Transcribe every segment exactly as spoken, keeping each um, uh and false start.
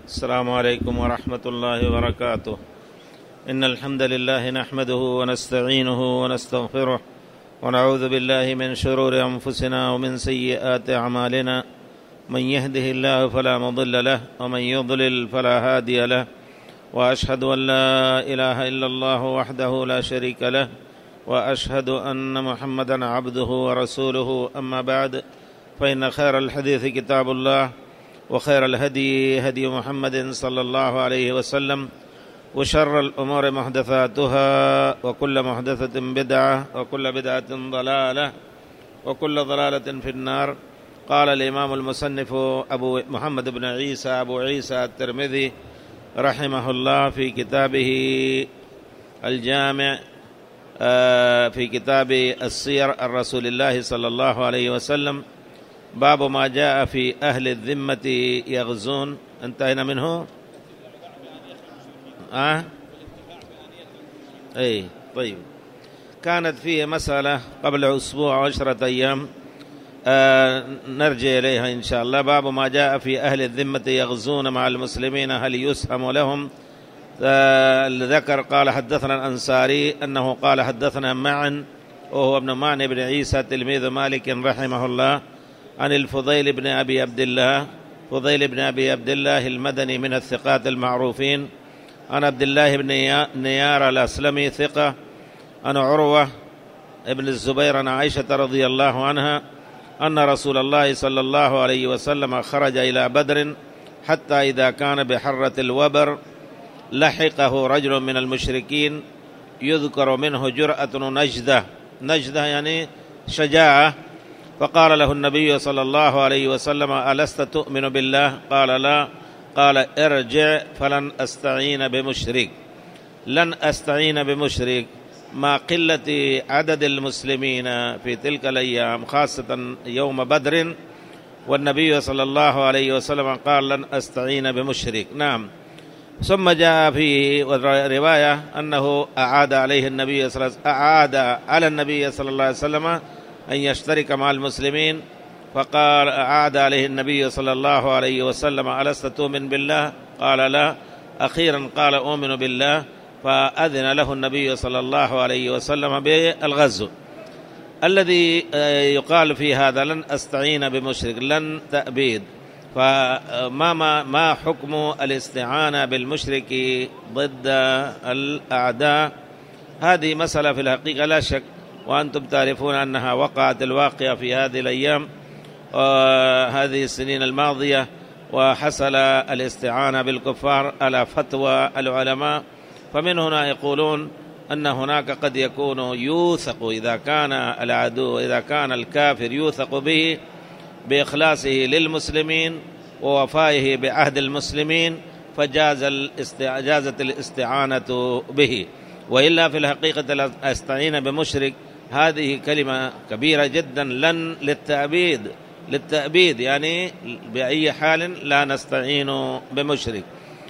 السلام عليكم ورحمة الله وبركاته. إن الحمد لله نحمده ونستعينه ونستغفره ونعوذ بالله من شرور أنفسنا ومن سيئات أعمالنا. من يهده الله فلا مضل له ومن يضلل فلا هادي له، وأشهد أن لا إله إلا الله وحده لا شريك له، وأشهد أن محمدا عبده ورسوله. أما بعد، فإن خير الحديث كتاب الله، وخير الهدي هدي محمد صلى الله عليه وسلم، وشر الأمور محدثاتها، وكل محدثة بدعة، وكل بدعة ضلالة، وكل ضلالة في النار. قال الإمام المصنف أبو محمد بن عيسى أبو عيسى الترمذي رحمه الله في كتابه الجامع في كتاب السير الرسول الله صلى الله عليه وسلم: باب ما جاء في أهل الذمة يغزون. انتهينا منه. آه؟ أي طيب. كانت فيه مسألة قبل أسبوع وعشرة أيام، آه نرجع إليها إن شاء الله. باب ما جاء في أهل الذمة يغزون مع المسلمين، هل يسهم لهم؟ آه ذكر قال حدثنا الأنصاري أنه قال حدثنا معن وهو ابن معن بن عيسى تلميذ مالك رحمه الله عن الفضيل بن أبي عبد الله، فضيل بن أبي عبد الله المدني من الثقات المعروفين، عن عبد الله بن نيار الأسلمي ثقة، عن عروة ابن الزبير عن عائشة رضي الله عنها أن رسول الله صلى الله عليه وسلم خرج إلى بدر حتى إذا كان بحرة الوبر لحقه رجل من المشركين يذكر منه جرأة نجدة، نجدة يعني شجاعة، فقال له النبي صلى الله عليه وسلم: ألست تؤمن بالله؟ قال: لا. قال: ارجع فلن أستعين بمشرك، لن أستعين بمشرك. مع قلة عدد المسلمين في تلك الأيام خاصة يوم بدر، والنبي صلى الله عليه وسلم قال: لن أستعين بمشرك. نعم. ثم جاء في رواية أنه أعاد عليه النبي صلى الله عليه وسلم أعاد على النبي صلى الله عليه وسلم أن يشترك مع المسلمين، فقال أعاد عليه النبي صلى الله عليه وسلم: ألست تؤمن بالله؟ قال: لا. أخيرا قال: أؤمن بالله، فأذن له النبي صلى الله عليه وسلم بالغزو. الذي يقال في هذا لن أستعين بمشرك، لن تأبيد، فما ما, ما حكم الاستعانة بالمشرك ضد الأعداء؟ هذه مسألة في الحقيقة لا شك، وأنتم تعرفون أنها وقعت الواقعة في هذه الأيام وهذه السنين الماضية، وحصل الاستعانة بالكفار على فتوى العلماء. فمن هنا يقولون أن هناك قد يكون يوثق إذا كان العدو إذا كان الكافر يوثق به بإخلاصه للمسلمين ووفائه بعهد المسلمين، فجاز جازت الاستعانة به. وإلا في الحقيقة أستعين بمشرك هذه كلمة كبيرة جدا، لن للتأبيد للتأبيد يعني بأي حال لا نستعين بمشرك.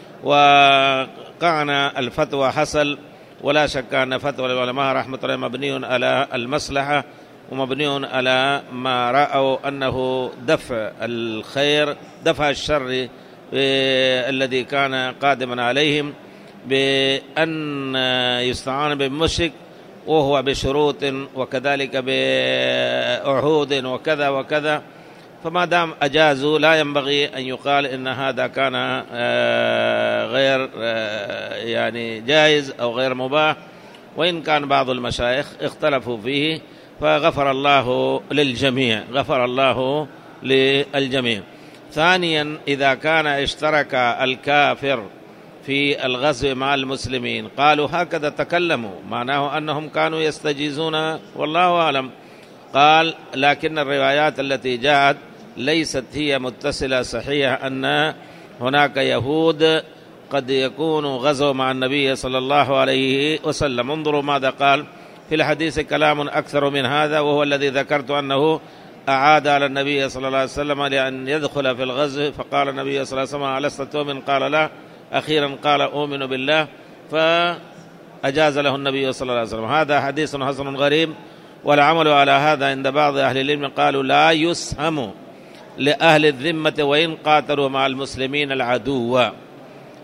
وقعنا الفتوى حصل، ولا شك أن فتوى العلماء رحمة الله مبني على المصلحة ومبني على ما رأوا أنه دفع الخير دفع الشر الذي كان قادما عليهم، بأن يستعان بالمشرك وهو بشروط وكذلك بعهود وكذا وكذا. فما دام أجازوا لا ينبغي أن يقال إن هذا كان غير يعني جائز أو غير مباح، وإن كان بعض المشايخ اختلفوا فيه، فغفر الله للجميع، غفر الله للجميع. ثانيا، إذا كان اشترك الكافر في الغزو مع المسلمين، قالوا هكذا تكلموا، معناه أنهم كانوا يستجيزون، والله أعلم. قال: لكن الروايات التي جاءت ليست هي متصلة صحيحة أن هناك يهود قد يكونوا غزوا مع النبي صلى الله عليه وسلم. انظروا ماذا قال في الحديث، كلام أكثر من هذا، وهو الذي ذكرت أنه أعاد على النبي صلى الله عليه وسلم لأن يدخل في الغزو، فقال النبي صلى الله عليه وسلم: ألست تؤمن؟ قال: لا. أخيرا قال: أؤمن بالله، فأجاز له النبي صلى الله عليه وسلم. هذا حديث حسن غريب، والعمل على هذا عند بعض أهل العلم قالوا لا يسهم لأهل الذمة وإن قاتلوا مع المسلمين العدو،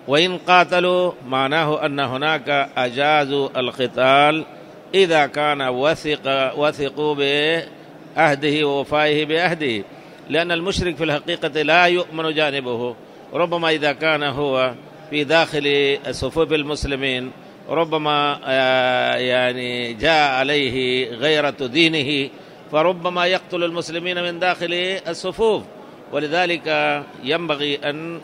وإن قاتلوا معناه أن هناك أجازوا القتال إذا كان وثق وثقوا بعهده ووفائه بعهده، لأن المشرك في الحقيقة لا يؤمن جانبه. ربما إذا كان هو في داخل صفوف المسلمين ربما يعني جاء عليه غيرة دينه، فربما يقتل المسلمين من داخل الصفوف، ولذلك ينبغي أن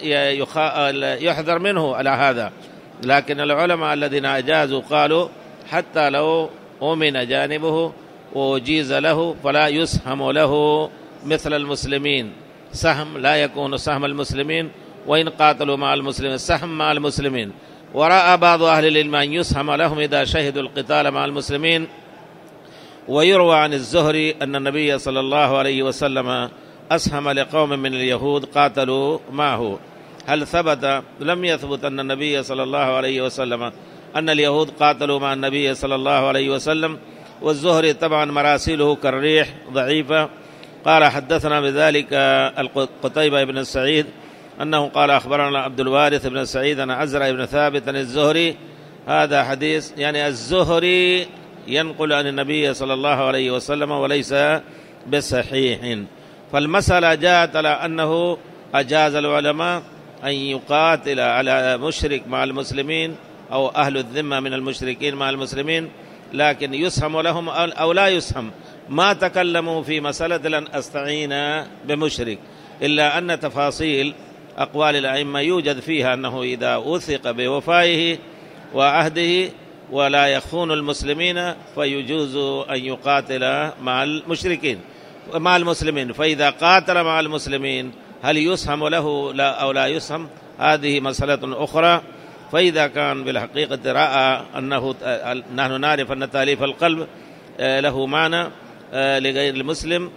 يحذر منه على هذا. لكن العلماء الذين أجازوا قالوا حتى لو أمن جانبه وجيز له فلا يسهم له مثل المسلمين، سهم لا يكون سهم المسلمين، وإن قاتلوا مع المسلمين سهم مع المسلمين. ورأى بعض أهل العلم أن يسهم لهم إذا شهدوا القتال مع المسلمين. ويروى عن الزهري أن النبي صلى الله عليه وسلم أسهم لقوم من اليهود قاتلوا معه. هل ثبت؟ لم يثبت أن النبي صلى الله عليه وسلم أن اليهود قاتلوا مع النبي صلى الله عليه وسلم. والزهري طبعا مراسيله كالريح ضعيفة. قال حدثنا بذلك قتيبة بن سعيد أنه قال أخبرنا عبد الوارث بن سعيد أن عزرا بن ثابت الزهري. هذا حديث يعني الزهري ينقل عن النبي صلى الله عليه وسلم وليس بصحيح. فالمسألة جاءت على أنه أجاز العلماء أن يقاتل على مشرك مع المسلمين أو أهل الذمة من المشركين مع المسلمين، لكن يسهم لهم أو لا يسهم. ما تكلموا في مسألة لن أستعين بمشرك، إلا أن تفاصيل أقوال الأئمة يوجد فيها أنه إذا وثق بوفائه وعهده ولا يخون المسلمين فيجوز أن يقاتل مع المشركين مع المسلمين. فإذا قاتل مع المسلمين هل يسهم له لا أو لا يسهم، هذه مسألة أخرى. فإذا كان بالحقيقة رأى أنه نحن نعرف أن تأليف القلب له معنى لغير المسلم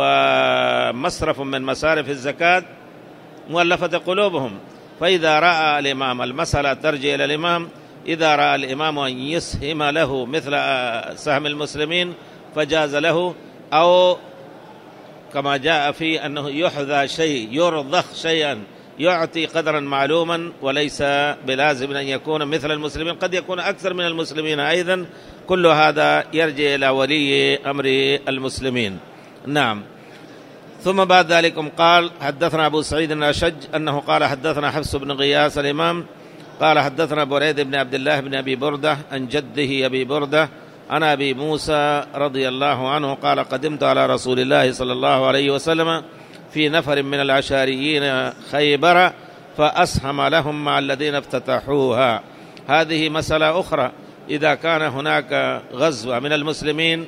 ومصرف من مصارف الزكاة مؤلفة قلوبهم، فإذا رأى الإمام المسألة ترجع إلى الإمام، إذا رأى الإمام أن يسهم له مثل سهم المسلمين فجاز له، أو كما جاء في أنه يحذى شيء يرضخ شيئا يعطي قدرا معلوما وليس بلازم أن يكون مثل المسلمين، قد يكون أكثر من المسلمين أيضا. كل هذا يرجع إلى ولي أمر المسلمين. نعم. ثم بعد ذلك قال حدثنا أبو سعيد الأشج أنه قال حدثنا حفص بن غياث الإمام قال حدثنا بريد بن عبد الله بن أبي بردة عن جده أبي بردة عن أبي موسى رضي الله عنه قال قدمت على رسول الله صلى الله عليه وسلم في نفر من العشاريين خيبر فأسهم لهم مع الذين افتتحوها. هذه مسألة أخرى. إذا كان هناك غزوة من المسلمين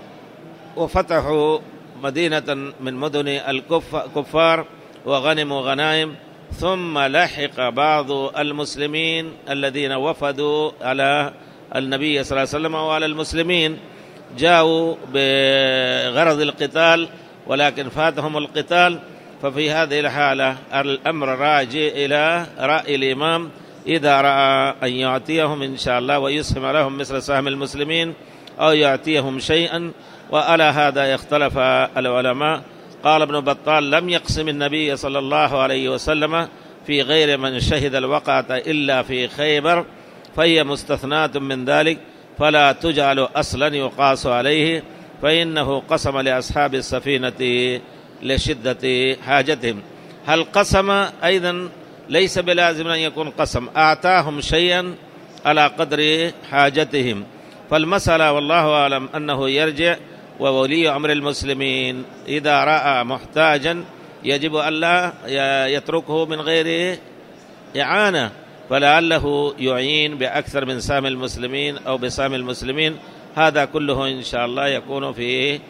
وفتحوا مدينة من مدن الكفار وغنموا غنائم، ثم لحق بعض المسلمين الذين وفدوا على النبي صلى الله عليه وسلم وعلى المسلمين، جاءوا بغرض القتال ولكن فاتهم القتال، ففي هذه الحالة الأمر راجع إلى رأي الإمام إذا رأى أن يعطيهم إن شاء الله ويسهم لهم مثل سهم المسلمين أو يعطيهم شيئا. وعلى هذا يختلف العلماء. قال ابن بطال لم يقسم النبي صلى الله عليه وسلم في غير من شهد الوقعة إلا في خيبر، فهي مستثناة من ذلك فلا تجعل أصلا يقاس عليه، فإنه قسم لأصحاب السفينة لشدة حاجتهم. هل قسم أيضا ليس بلازم أن يكون قسم، أعطاهم شيئا على قدر حاجتهم. فالمسألة والله أعلم أنه يرجع، وولي أمر المسلمين إذا رأى محتاجا يجب ألا يتركه من غير إعانة، فلعله يعين بأكثر من سام المسلمين أو بسام المسلمين. هذا كله إن شاء الله يكون في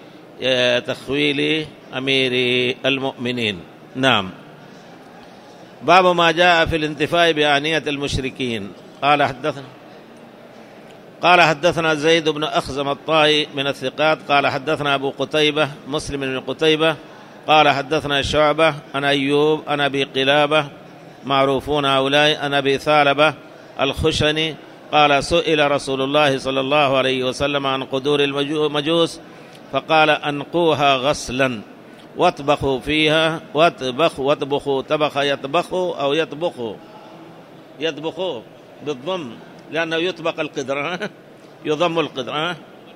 تخويل أمير المؤمنين. نعم. باب ما جاء في الانتفاع بآنية المشركين. قال حدثنا قال حدثنا زيد بن أخزم الطائي من الثقات قال حدثنا أبو قتيبة مسلم بن قتيبة قال حدثنا شعبة عن أيوب عن أبي قلابة معروفون هؤلاء عن أبي ثعلبة الخشني قال سئل رسول الله صلى الله عليه وسلم عن قدور المجوس فقال أنقوها غسلا واطبخوا فيها واطبخ واطبخوا طبخ يطبخوا أو يطبخوا يطبخوه بالضم لأنه يطبق القدر يضم القدر.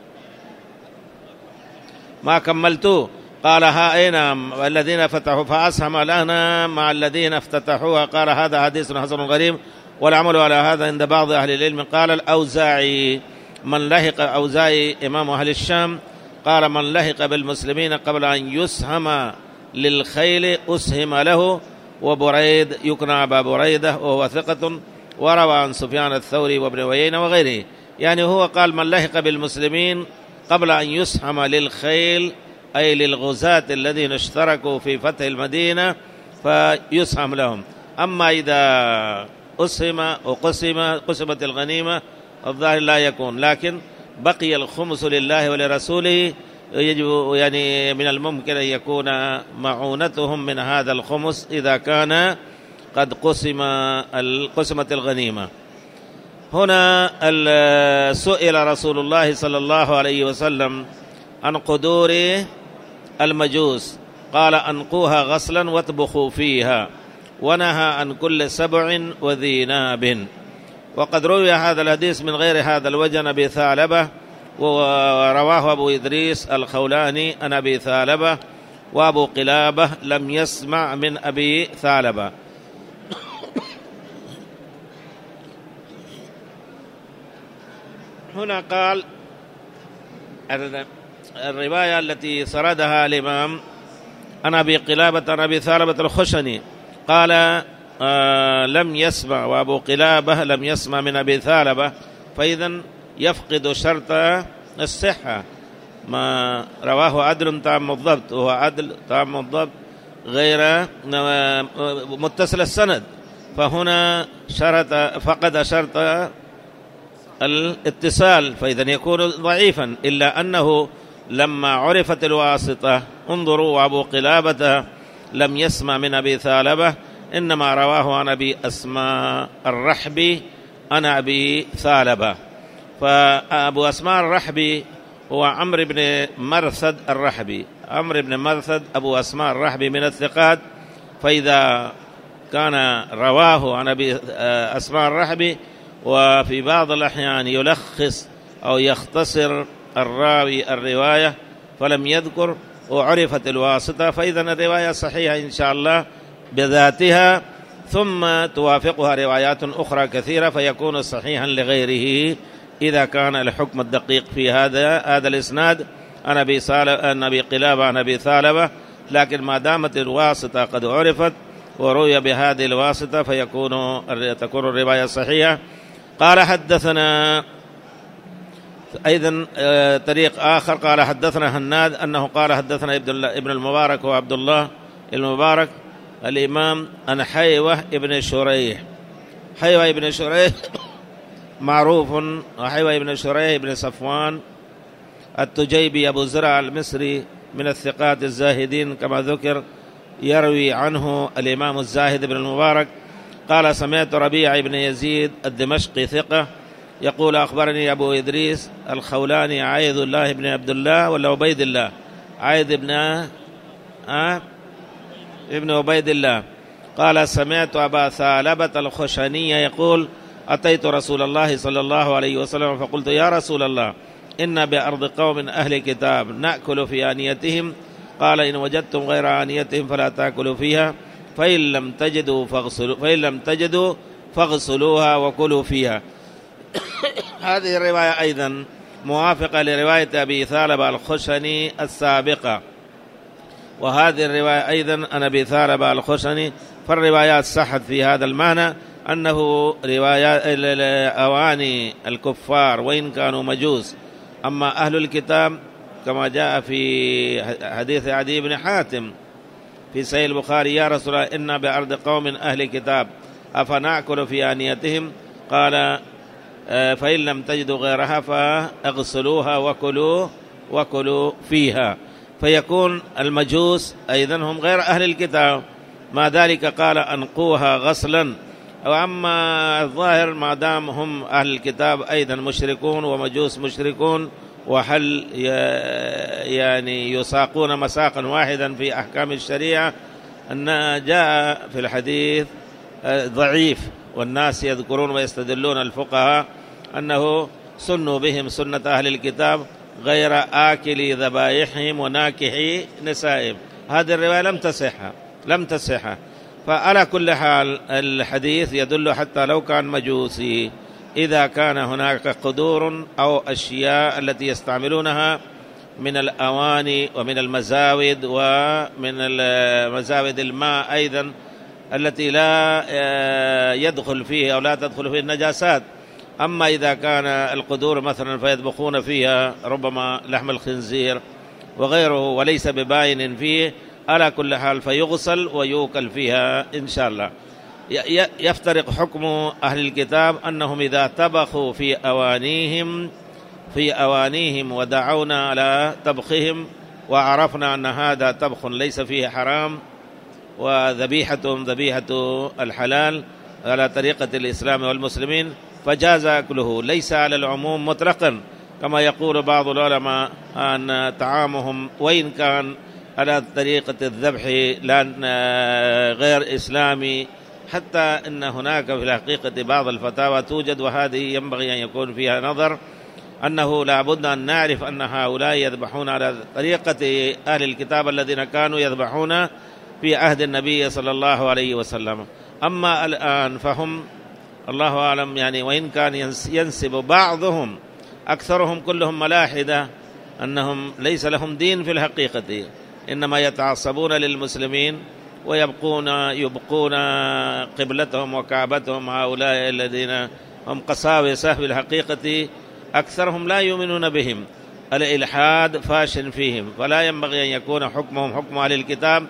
ما كملتوه قال ها أين الذين فتحوا فأسهم لنا مع الذين افتتحوها. قال هذا حديث حسن غريب والعمل على هذا عند بعض أهل العلم. قال الأوزاعي من لحق أوزاعي إمام أهل الشام قال من لحق بالمسلمين قبل أن يسهم للخيل أسهم له. وبريد يكنى أبا بريدة وهو ثقة وروى عن سفيان الثوري وابن عيينة وغيره. يعني هو قال من لحق بالمسلمين قبل أن يسهم للخيل أي للغزاة الذين اشتركوا في فتح المدينة فيسهم لهم. أما إذا أسهم وقسم قسمت الغنيمة الظاهر لا يكون، لكن بقي الخمس لله ولرسوله يجب يعني من الممكن أن يكون معونتهم من هذا الخمس إذا كان قد قسم قسمت الغنيمة. هنا سئل رسول الله صلى الله عليه وسلم عن قدور المجوس قال أنقوها غسلا واطبخوا فيها، ونهى عن كل سبع وذي ناب. وقد روي هذا الحديث من غير هذا الوجه عن أبي ثعلبة، ورواه أبو إدريس الخولاني عن أبي ثعلبة، وأبو قلابة لم يسمع من أبي ثعلبة. هنا قال الرواية التي سردها الإمام عن أبي قلابة عن أبي ثعلبة الخشني قال آه لم يسمع، وأبو قلابة لم يسمع من أبي ثعلبة، فإذن يفقد شرط الصحة. ما رواه عدل تام الضبط، وهو عدل تام الضبط غير متصل السند، فهنا شرط فقد شرط الاتصال، فإذن يكون ضعيفا. إلا أنه لما عرفت الواسطة انظروا، وأبو قلابة لم يسمع من أبي ثعلبة، إنما رواه عن أبي أسماء الرحبي عن أبي ثعلبة. فأبو أسماء الرحبي هو عمرو بن مرثد الرحبي. عمرو بن مرثد أبو أسماء الرحبي من الثقات، فإذا كان رواه عن أبي أسماء الرحبي وفي بعض الأحيان يلخص أو يختصر الراوي الرواية فلم يذكر وعرفت الواسطة، فإذا الرواية صحيحة إن شاء الله بذاتها، ثم توافقها روايات أخرى كثيرة فيكون صحيحا لغيره إذا كان الحكم الدقيق في هذا هذا الإسناد عن أبي عن أبي قلابة عن أبي ثعلبة. لكن ما دامت الواسطة قد عرفت وروي بهذه الواسطة فيكون تكون الرواية صحيحة. قال حدثنا أيضا طريق آخر قال حدثنا هناد أنه قال حدثنا ابن المبارك وعبد الله المبارك الإمام عن حيوة ابن شريح. حيوة ابن شريح معروف، وحيوة ابن شريح ابن صفوان التجيبي أبو زرع المصري من الثقات الزاهدين كما ذكر، يروي عنه الإمام الزاهد بن المبارك قال سمعت ربيع بن يزيد الدمشقي ثقة يقول أخبرني أبو إدريس الخولاني عايذ الله بن عبد الله ولا عبيد الله عايذ بن آه ابن عبيد الله قال سمعت أبا ثعلبة الخشني يقول أتيت رسول الله صلى الله عليه وسلم فقلت يا رسول الله إن بأرض قوم أهل كتاب نأكل في آنيتهم، قال إن وجدتم غير آنيتهم فلا تأكلوا فيها، فإن لم تجدوا فاغسلوا فإن لم تجدوا فاغسلوها وكلوا فيها. هذه الرواية أيضا موافقة لرواية أبي ثعلبة الخشني السابقة، وهذه الرواية أيضا عن أبي ثعلبة الخشني، فالروايات صحت في هذا المعنى أنه روايات أواني الكفار وإن كانوا مجوس. أما أهل الكتاب كما جاء في حديث عدي بن حاتم في صحيح البخاري يا رسول الله إنا بأرض قوم أهل كتاب أفنأكل في آنيتهم، قال فإن لم تجدوا غيرها فاغسلوها وكلوا وكلوا فيها. فيكون المجوس أيضا هم غير أهل الكتاب، ما ذلك قال أنقوها غسلا. وأما الظاهر ما دام هم أهل الكتاب أيضا مشركون ومجوس مشركون، وهل يعني يساقون مساقا واحدا في أحكام الشريعة، أن جاء في الحديث ضعيف والناس يذكرون ويستدلون الفقهاء أنه سنوا بهم سنة أهل الكتاب غير آكلي ذبائحهم وناكحي نسائهم. هذه الرواية لم تصح لم تصح فعلى كل حال الحديث يدل حتى لو كان مجوسي، إذا كان هناك قدور أو أشياء التي يستعملونها من الأواني ومن المزاود ومن مزاود الماء أيضا التي لا يدخل فيه أو لا تدخل فيه النجاسات. أما إذا كان القدور مثلا فيطبخون فيها ربما لحم الخنزير وغيره وليس بباين فيه، على كل حال فيغسل ويوكل فيها إن شاء الله. يفترق حكم أهل الكتاب أنهم إذا طبخوا في أوانيهم في أوانيهم ودعونا على طبخهم وعرفنا أن هذا طبخ ليس فيه حرام وذبيحتهم ذبيحة الحلال على طريقة الإسلام والمسلمين فجاز أكله، ليس على العموم مطلقا كما يقول بعض العلماء أن طعامهم وإن كان على طريقة الذبح غير إسلامي، حتى أن هناك في الحقيقة بعض الفتاوى توجد وهذه ينبغي أن يكون فيها نظر، أنه لا بد أن نعرف أن هؤلاء يذبحون على طريقة أهل الكتاب الذين كانوا يذبحون في عهد النبي صلى الله عليه وسلم. أما الآن فهم الله أعلم يعني، وإن كان ينسب بعضهم أكثرهم كلهم ملاحدة أنهم ليس لهم دين في الحقيقة، إنما يتعصبون للمسلمين ويبقون يبقون قبلتهم وكعبتهم. هؤلاء الذين هم قساوسة في الحقيقة أكثرهم لا يؤمنون بهم، الإلحاد فاشن فيهم، فلا ينبغي أن يكون حكمهم حكم أهل الكتاب،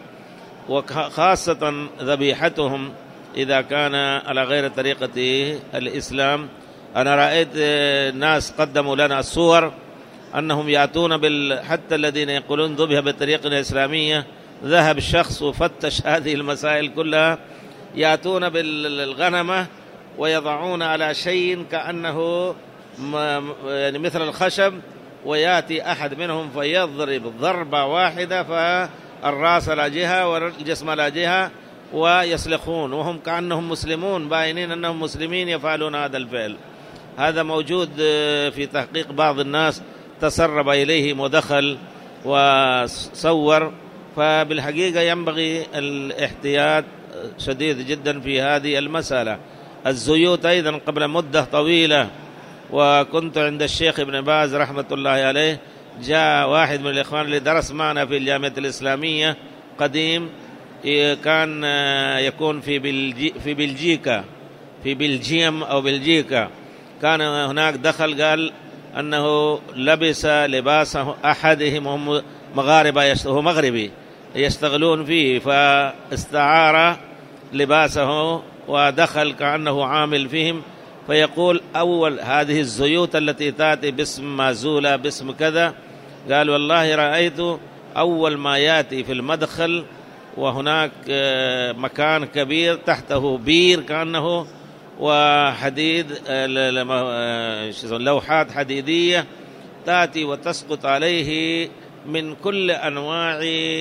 وخاصة ذبيحتهم إذا كان على غير طريقة الإسلام. أنا رأيت ناس قدموا لنا صور أنهم يأتون بال... حتى الذين يقولون ذبح بالطريقة الإسلامية، ذهب الشخص وفتش هذه المسائل كلها، يأتون بالغنمة ويضعون على شيء كأنه م... يعني مثل الخشب، ويأتي أحد منهم فيضرب ضربة واحدة فالرأس على جهة والجسم على جهة ويسلخون وهم كأنهم مسلمون باينين أنهم مسلمين يفعلون هذا الفعل. هذا موجود في تحقيق بعض الناس تسرب إليهم ودخل وصور، فبالحقيقة ينبغي الاحتياط شديد جدا في هذه المسألة. الزيوت أيضا قبل مدة طويلة وكنت عند الشيخ ابن باز رحمة الله عليه، جاء واحد من الإخوان اللي درس معنا في الجامعة الإسلامية قديم، كان يكون في بلجي في بلجيكا في بلجيم أو بلجيكا، كان هناك دخل قال أنه لبس لباس أحدهم هم مغاربة، هو مغربي يشتغلون فيه، فاستعار لباسه ودخل كأنه عامل فيهم، فيقول أول هذه الزيوت التي تأتي باسم مازولة باسم كذا، قال والله رأيت أول ما يأتي في المدخل وهناك مكان كبير تحته بير كأنه وحديد لوحات حديدية تأتي وتسقط عليه من كل أنواع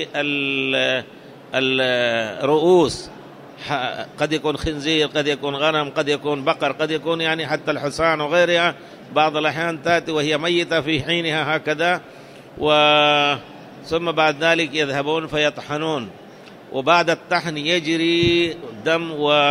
الرؤوس، قد يكون خنزير قد يكون غنم قد يكون بقر قد يكون يعني حتى الحصان وغيرها، بعض الأحيان تأتي وهي ميتة في حينها هكذا، ثم بعد ذلك يذهبون فيطحنون، وبعد الطحن يجري دم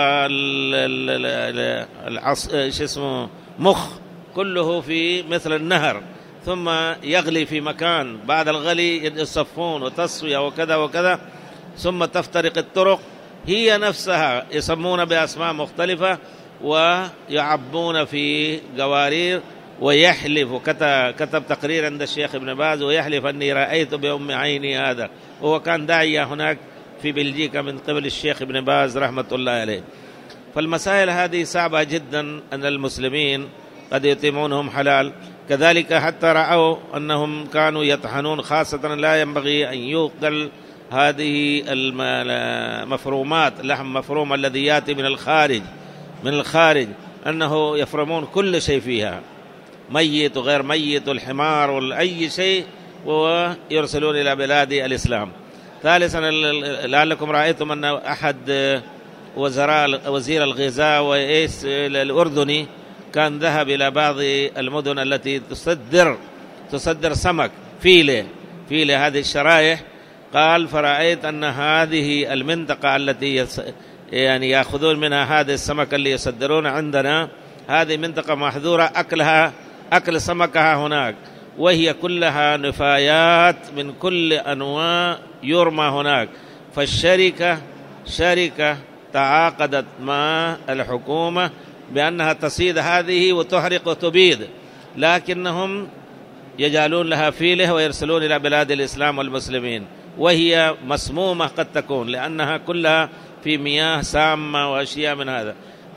والعص اسمه مخ كله في مثل النهر، ثم يغلي في مكان، بعد الغلي يصفون وتصفية وكذا وكذا، ثم تفترق الطرق هي نفسها يسمون بأسماء مختلفة ويعبون في قوارير، ويحلف كتب تقرير عند الشيخ ابن باز ويحلف أني رأيت بأم عيني هذا، وهو كان داعية هناك في بلجيكا من قبل الشيخ ابن باز رحمة الله عليه. فالمسائل هذه صعبة جدا أن المسلمين قد يتمونهم حلال، كذلك حتى رأوا أنهم كانوا يطحنون، خاصة لا ينبغي أن يوكل هذه المفرومات، لحم مفروم الذي يأتي من الخارج من الخارج أنه يفرمون كل شيء فيها، ميت وغير ميت والحمار وأي شيء، ويرسلون إلى بلاد الإسلام. ثالثا لعلكم رأيتم أن أحد وزراء وزير الغذاء وإيس الأردني كان ذهب إلى بعض المدن التي تصدر تصدر سمك فيلة فيلة هذه الشرائح. قال فرأيت أن هذه المنطقة التي يس يعني يأخذون منها هذا السمك اللي يصدرون عندنا، هذه منطقة محظورة أكلها أكل سمكها هناك، وهي كلها نفايات من كل أنواع يرمى هناك. فالشركة شركة تعاقدت مع الحكومة بأنها تصيد هذه وتحرق وتبيد، لكنهم يجعلون لها فيله ويرسلون إلى بلاد الإسلام والمسلمين، وهي مسمومة قد تكون لأنها كلها في مياه سامة وأشياء من هذا.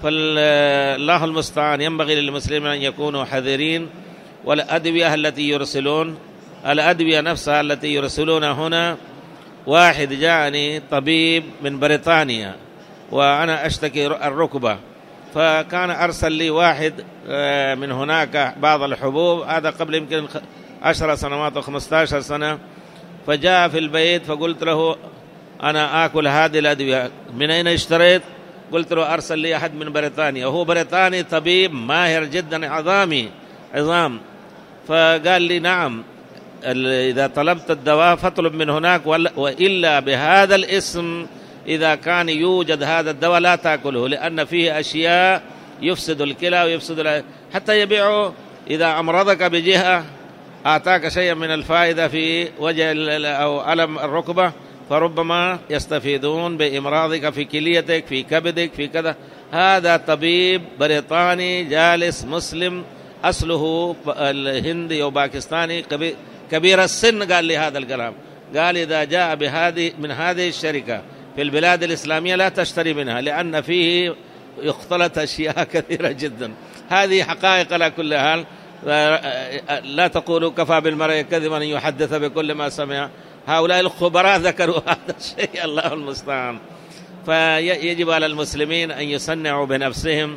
فالله المستعان، ينبغي للمسلمين أن يكونوا حذرين. والأدوية التي يرسلون الأدوية نفسها التي يرسلون هنا، واحد جاءني طبيب من بريطانيا وأنا أشتكي الركبة، فكان أرسل لي واحد من هناك بعض الحبوب، هذا قبل يمكن عشر سنوات وخمسة عشر سنة. فجاء في البيت فقلت له أنا آكل هذه الأدوية، من أين اشتريت؟ قلت له أرسل لي أحد من بريطانيا، وهو بريطاني طبيب ماهر جدا عظامي عظام. فقال لي نعم، إذا طلبت الدواء فاطلب من هناك، وإلا بهذا الاسم إذا كان يوجد هذا الدواء لا تأكله، لأن فيه أشياء يفسد الكلى ويفسد حتى يبيعه. إذا أمرضك بجهة أعطاك شيئا من الفائدة في وجه أو ألم الركبة، فربما يستفيدون بإمراضك في كليتك في كبدك في كذا. هذا طبيب بريطاني جالس مسلم أصله الهندي أو باكستاني كبير السن، قال لي هذا الكلام. قال إذا جاء بهذه من هذه الشركة في البلاد الإسلامية لا تشتري منها، لأن فيه يختلط أشياء كثيرة جدا. هذه حقائق على كل حال. لا تقولوا كفى بالمرء كذبا أن يحدث بكل ما سمع. هؤلاء الخبراء ذكروا هذا الشيء، الله المستعان. فيجب على المسلمين أن يصنعوا بنفسهم،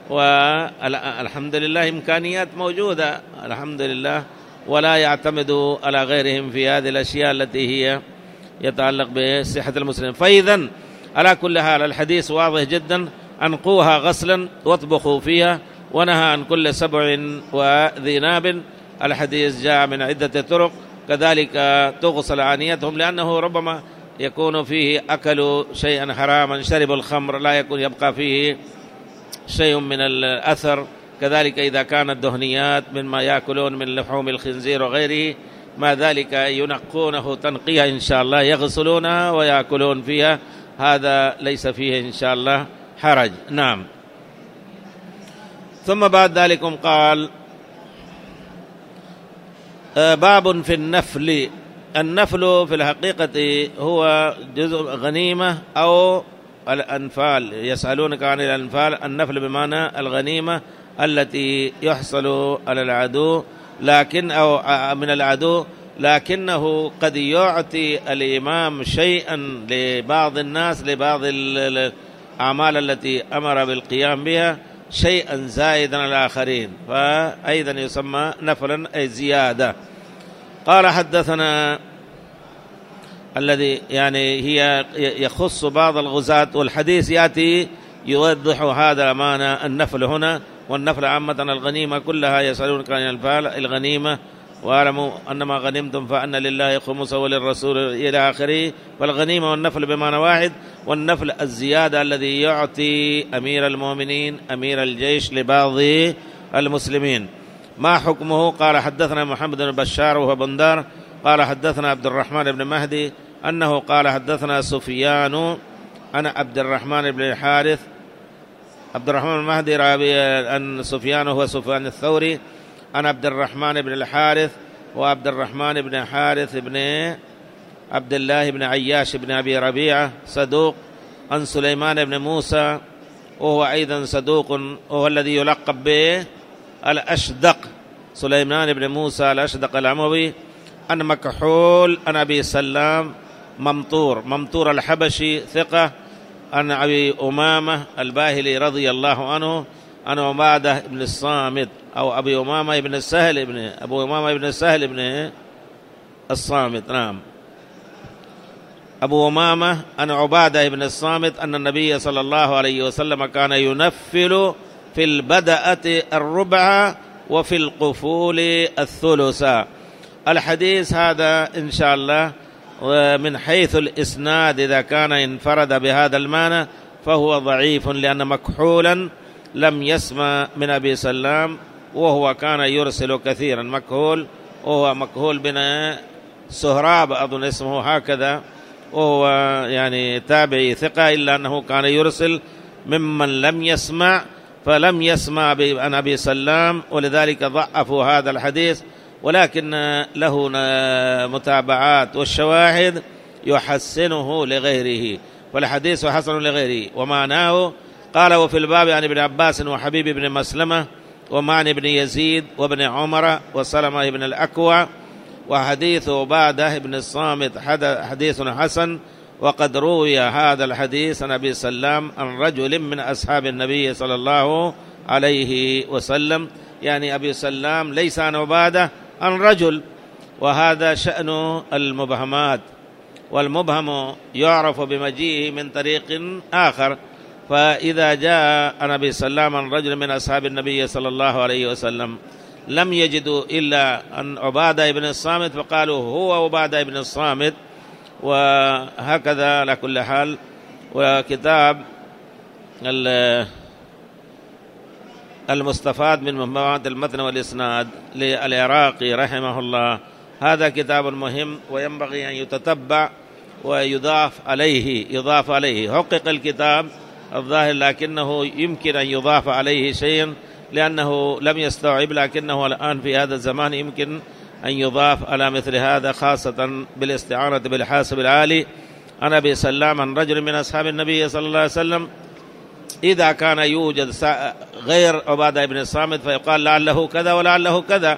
والحمد لله إمكانيات موجودة الحمد لله، ولا يعتمدوا على غيرهم في هذه الأشياء التي هي يتعلق بصحة المسلمين. فإذا على كل حال الحديث واضح جدا: أنقوها غسلا واطبخوا فيها، ونهى عن كل سبع وذي ناب. الحديث جاء من عدة طرق. كذلك تغسل عانيتهم، لأنه ربما يكون فيه أكلوا شيئا حراما، شربوا الخمر، لا يكون يبقى فيه شيء من الأثر. كذلك إذا كانت دهنيات مما يأكلون من لحوم الخنزير وغيره، ما ذلك ينقونه تنقية إن شاء الله، يغسلونها ويأكلون فيها، هذا ليس فيه إن شاء الله حرج. نعم. ثم بعد ذلك قال: باب في النفل. النفل في الحقيقة هو جزء غنيمة أو الأنفال. يسألونك عن الأنفال. النفل بمعنى الغنيمة التي يحصل على العدو لكن أو من العدو، لكنه قد يعطي الإمام شيئا لبعض الناس لبعض الأعمال التي أمر بالقيام بها، شيئا زائدا على الآخرين، فأيضا يسمى نفلا أي زيادة. قال: حدثنا الذي يعني هي يخص بعض الغزاة، والحديث يأتي يوضح هذا معنى النفل هنا. والنفل عامة الغنيمة كلها. يسألونك عن الأنفال، الغنيمة، واعلموا أنما غنمتم فأن لله خمسه وللرسول إلى آخره. فالغنيمة والنفل بمعنى واحد. والنفل الزيادة الذي يعطي أمير المؤمنين أمير الجيش لبعض المسلمين. ما حكمه؟ قال: حدثنا محمد بن بشار وهو بندار قال: حدثنا عبد الرحمن بن مهدي أنه قال: حدثنا سفيان أنا عبد الرحمن بن الحارث. عبد الرحمن بن مهدي راوي أن سفيان هو سفيان الثوري، أنا عبد الرحمن بن الحارث وعبد الرحمن بن حارث بن عبد الله بن عياش بن أبي ربيعة صدوق، عن سليمان بن موسى وهو أيضا صدوق، وهو الذي يلقب به الأشدق، سليمان بن موسى الأشدق الأموي، عن مكحول عن أبي سلام ممطور ممطور الحبشي ثقة، عن أبي أمامة الباهلي رضي الله عنه، عن عبادة بن الصامت أو أبي أمامة بن السهل بن أبو أمامة بن السهل بن الصامت. نعم. أبو أمامة عن عبادة بن الصامت أن النبي صلى الله عليه وسلم كان ينفل في البدأة الربع وفي القفول الثلث. الحديث هذا إن شاء الله من حيث الإسناد إذا كان انفرد بهذا المعنى فهو ضعيف، لأن مكحولا لم يسمع من أبي سلام وهو كان يرسل كثيرا. مكحول وهو مكحول بن سهراب أظن اسمه هكذا، وهو يعني تابعي ثقة، إلا أنه كان يرسل ممن لم يسمع، فلم يسمع عن أبي سلام، ولذلك ضعفوا هذا الحديث، ولكن له متابعات والشواهد يحسنه لغيره، والحديث حسن لغيره. ومعناه قال: وفي الباب عن ابن عباس وحبيب بن مسلمة ومعن بن يزيد وابن عمر وسلمة بن الأكوع. وحديث عبادة بن الصامت حديث حسن، وقد روي هذا الحديث عن أبي سلام عن رجل من أصحاب النبي صلى الله عليه وسلم، يعني أبي سلام ليس عن عبادة، عن رجل، وهذا شأن المبهمات، والمبهم يعرف بمجيئه من طريق آخر. فإذا جاء عن أبي سلام عن رجل من أصحاب النبي صلى الله عليه وسلم لم يجدوا إلا عن عبادة بن الصامت فقالوا هو عبادة بن الصامت، وهكذا على كل حال. وكتاب المستفاد من مهمات المتن والإسناد للعراقي رحمه الله، هذا كتاب مهم وينبغي أن يتتبع ويضاف عليه يضاف عليه حقق الكتاب الظاهر، لكنه يمكن أن يضاف عليه شيء لأنه لم يستوعب، لكنه الآن في هذا الزمان يمكن أن يضاف على مثل هذا، خاصة بالاستعانة بالحاسب العالي. عن أبي سلام عن رجل من أصحاب النبي صلى الله عليه وسلم إذا كان يوجد غير عبادة بن الصامت فيقال لعله كذا ولعله كذا،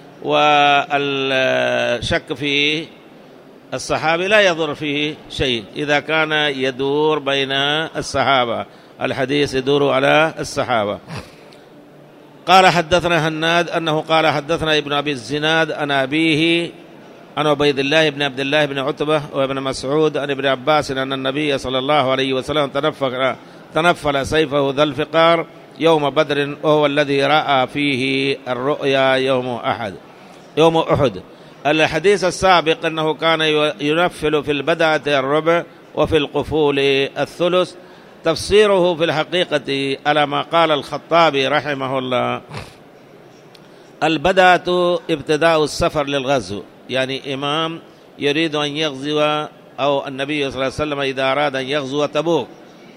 والشك في الصحابي لا يضر فيه شيء إذا كان يدور بين الصحابة، الحديث يدور على الصحابة. قال: حدثنا هناد أنه قال حدثنا ابن أبي الزناد عن أبيه عن عبيد الله بن عبد الله بن عتبة وابن مسعود عن ابن عباس أن النبي صلى الله عليه وسلم تنفل, تنفل سيفه ذا الفقار يوم بدر، وهو الذي رأى فيه الرؤيا يوم أحد يوم أحد. الحديث السابق أنه كان ينفل في البدعة الربع وفي القفول الثلث. تفسيره في الحقيقة على ما قال الخطابي رحمه الله: البدعة ابتداء السفر للغزو، يعني إمام يريد أن يغزو، أو النبي صلى الله عليه وسلم إذا أراد أن يغزو تبوك،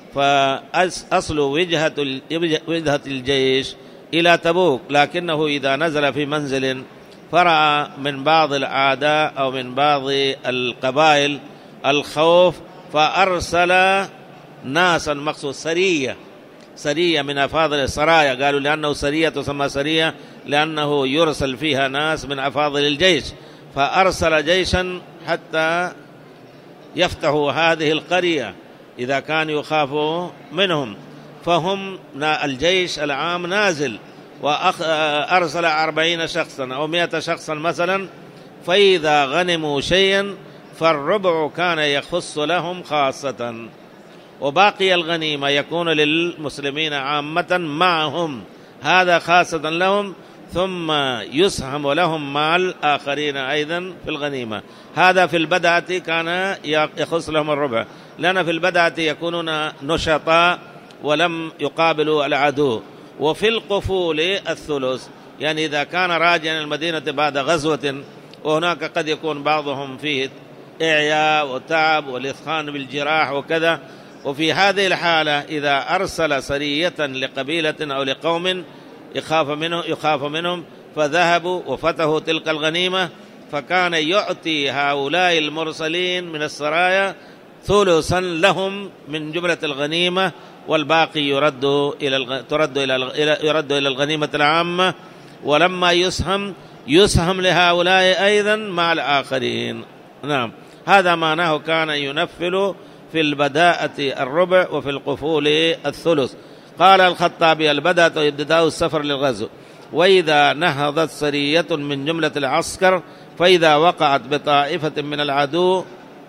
فأصل وجهة وجهة الجيش إلى تبوك، لكنه إذا نزل في منزل فرأى من بعض الأعداء أو من بعض القبائل الخوف فأرسل ناسا، مقصود سرية سرية من أفاضل السرايا، قالوا لأنه سرية تسمى سرية لأنه يرسل فيها ناس من أفاضل الجيش، فأرسل جيشا حتى يفتحوا هذه القرية إذا كان يخافوا منهم، فهم الجيش العام نازل، وأرسل أربعين شخصا أو مئة شخصا مثلا، فإذا غنموا شيئا فالربع كان يخص لهم خاصة، وباقي الغنيمة يكون للمسلمين عامة معهم، هذا خاصة لهم، ثم يسهم لهم مع الآخرين أيضا في الغنيمة. هذا في البدعة كان يخص لهم الربع، لأن في البدعة يكونون نشطاء ولم يقابلوا العدو. وفي القفول الثلث، يعني إذا كان راجعا المدينة بعد غزوة، وهناك قد يكون بعضهم فيه إعياء وتعب والإثخان بالجراح وكذا، وفي هذه الحالة إذا أرسل سرية لقبيلة أو لقوم يخاف منه يخاف منهم فذهبوا وفتحوا تلك الغنيمة، فكان يعطي هؤلاء المرسلين من السرايا ثلثا لهم من جملة الغنيمة، والباقي يرد إلى ترد إلى يرد إلى الغنيمة العامة. ولما يسهم يسهم لهؤلاء أيضا مع الآخرين. نعم، هذا معناه كان ينفل في البداءة الربع وفي القفول الثلث. قال الخطابي: البداءة ابتداء السفر للغزو، وإذا نهضت سرية من جملة العسكر فإذا وقعت بطائفة من العدو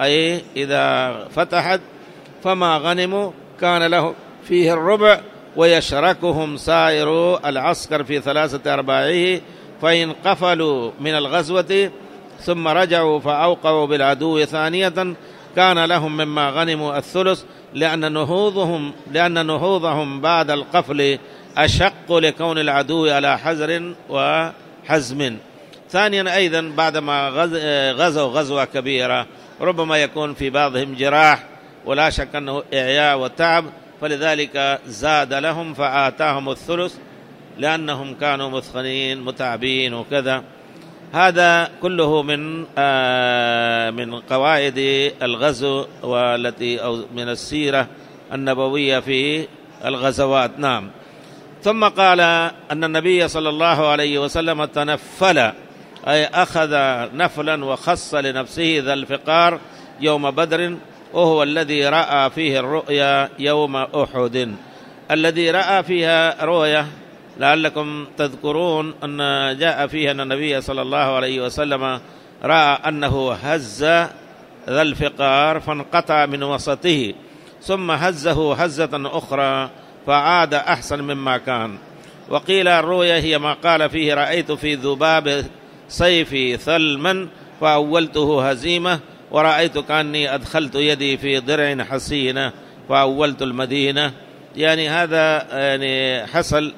أي إذا فتحت فما غنموا كان له فيه الربع، ويشركهم سائر العسكر في ثلاثة أرباعه، فإن قفلوا من الغزوة ثم رجعوا فأوقعوا بالعدو ثانية كان لهم مما غنموا الثلث، لأن نهوضهم لأن نهوضهم بعد القفل أشق لكون العدو على حذر وحزم. ثانيا أيضا بعدما غزوا غزوة كبيرة ربما يكون في بعضهم جراح، ولا شك أنه إعياء وتعب، فلذلك زاد لهم فآتاهم الثلث لأنهم كانوا مثخنين متعبين وكذا. هذا كله من آه من قواعد الغزو والتي أو من السيرة النبوية في الغزوات. نعم. ثم قال أن النبي صلى الله عليه وسلم تنفل، أي أخذ نفلا وخص لنفسه ذا الفقار يوم بدر، وهو الذي رأى فيه الرؤيا يوم أحد. الذي رأى فيها رؤيا لعلكم تذكرون أن جاء فيها أن النبي صلى الله عليه وسلم رأى أنه هز ذا الفقار فانقطع من وسطه، ثم هزه هزة أخرى فعاد أحسن مما كان. وقيل الرؤيا هي ما قال فيه رأيت في ذباب سيفي ثلما فأولته هزيمة، ورأيت كأني أدخلت يدي في درع حصينة فأولت المدينة. يعني هذا يعني حصل،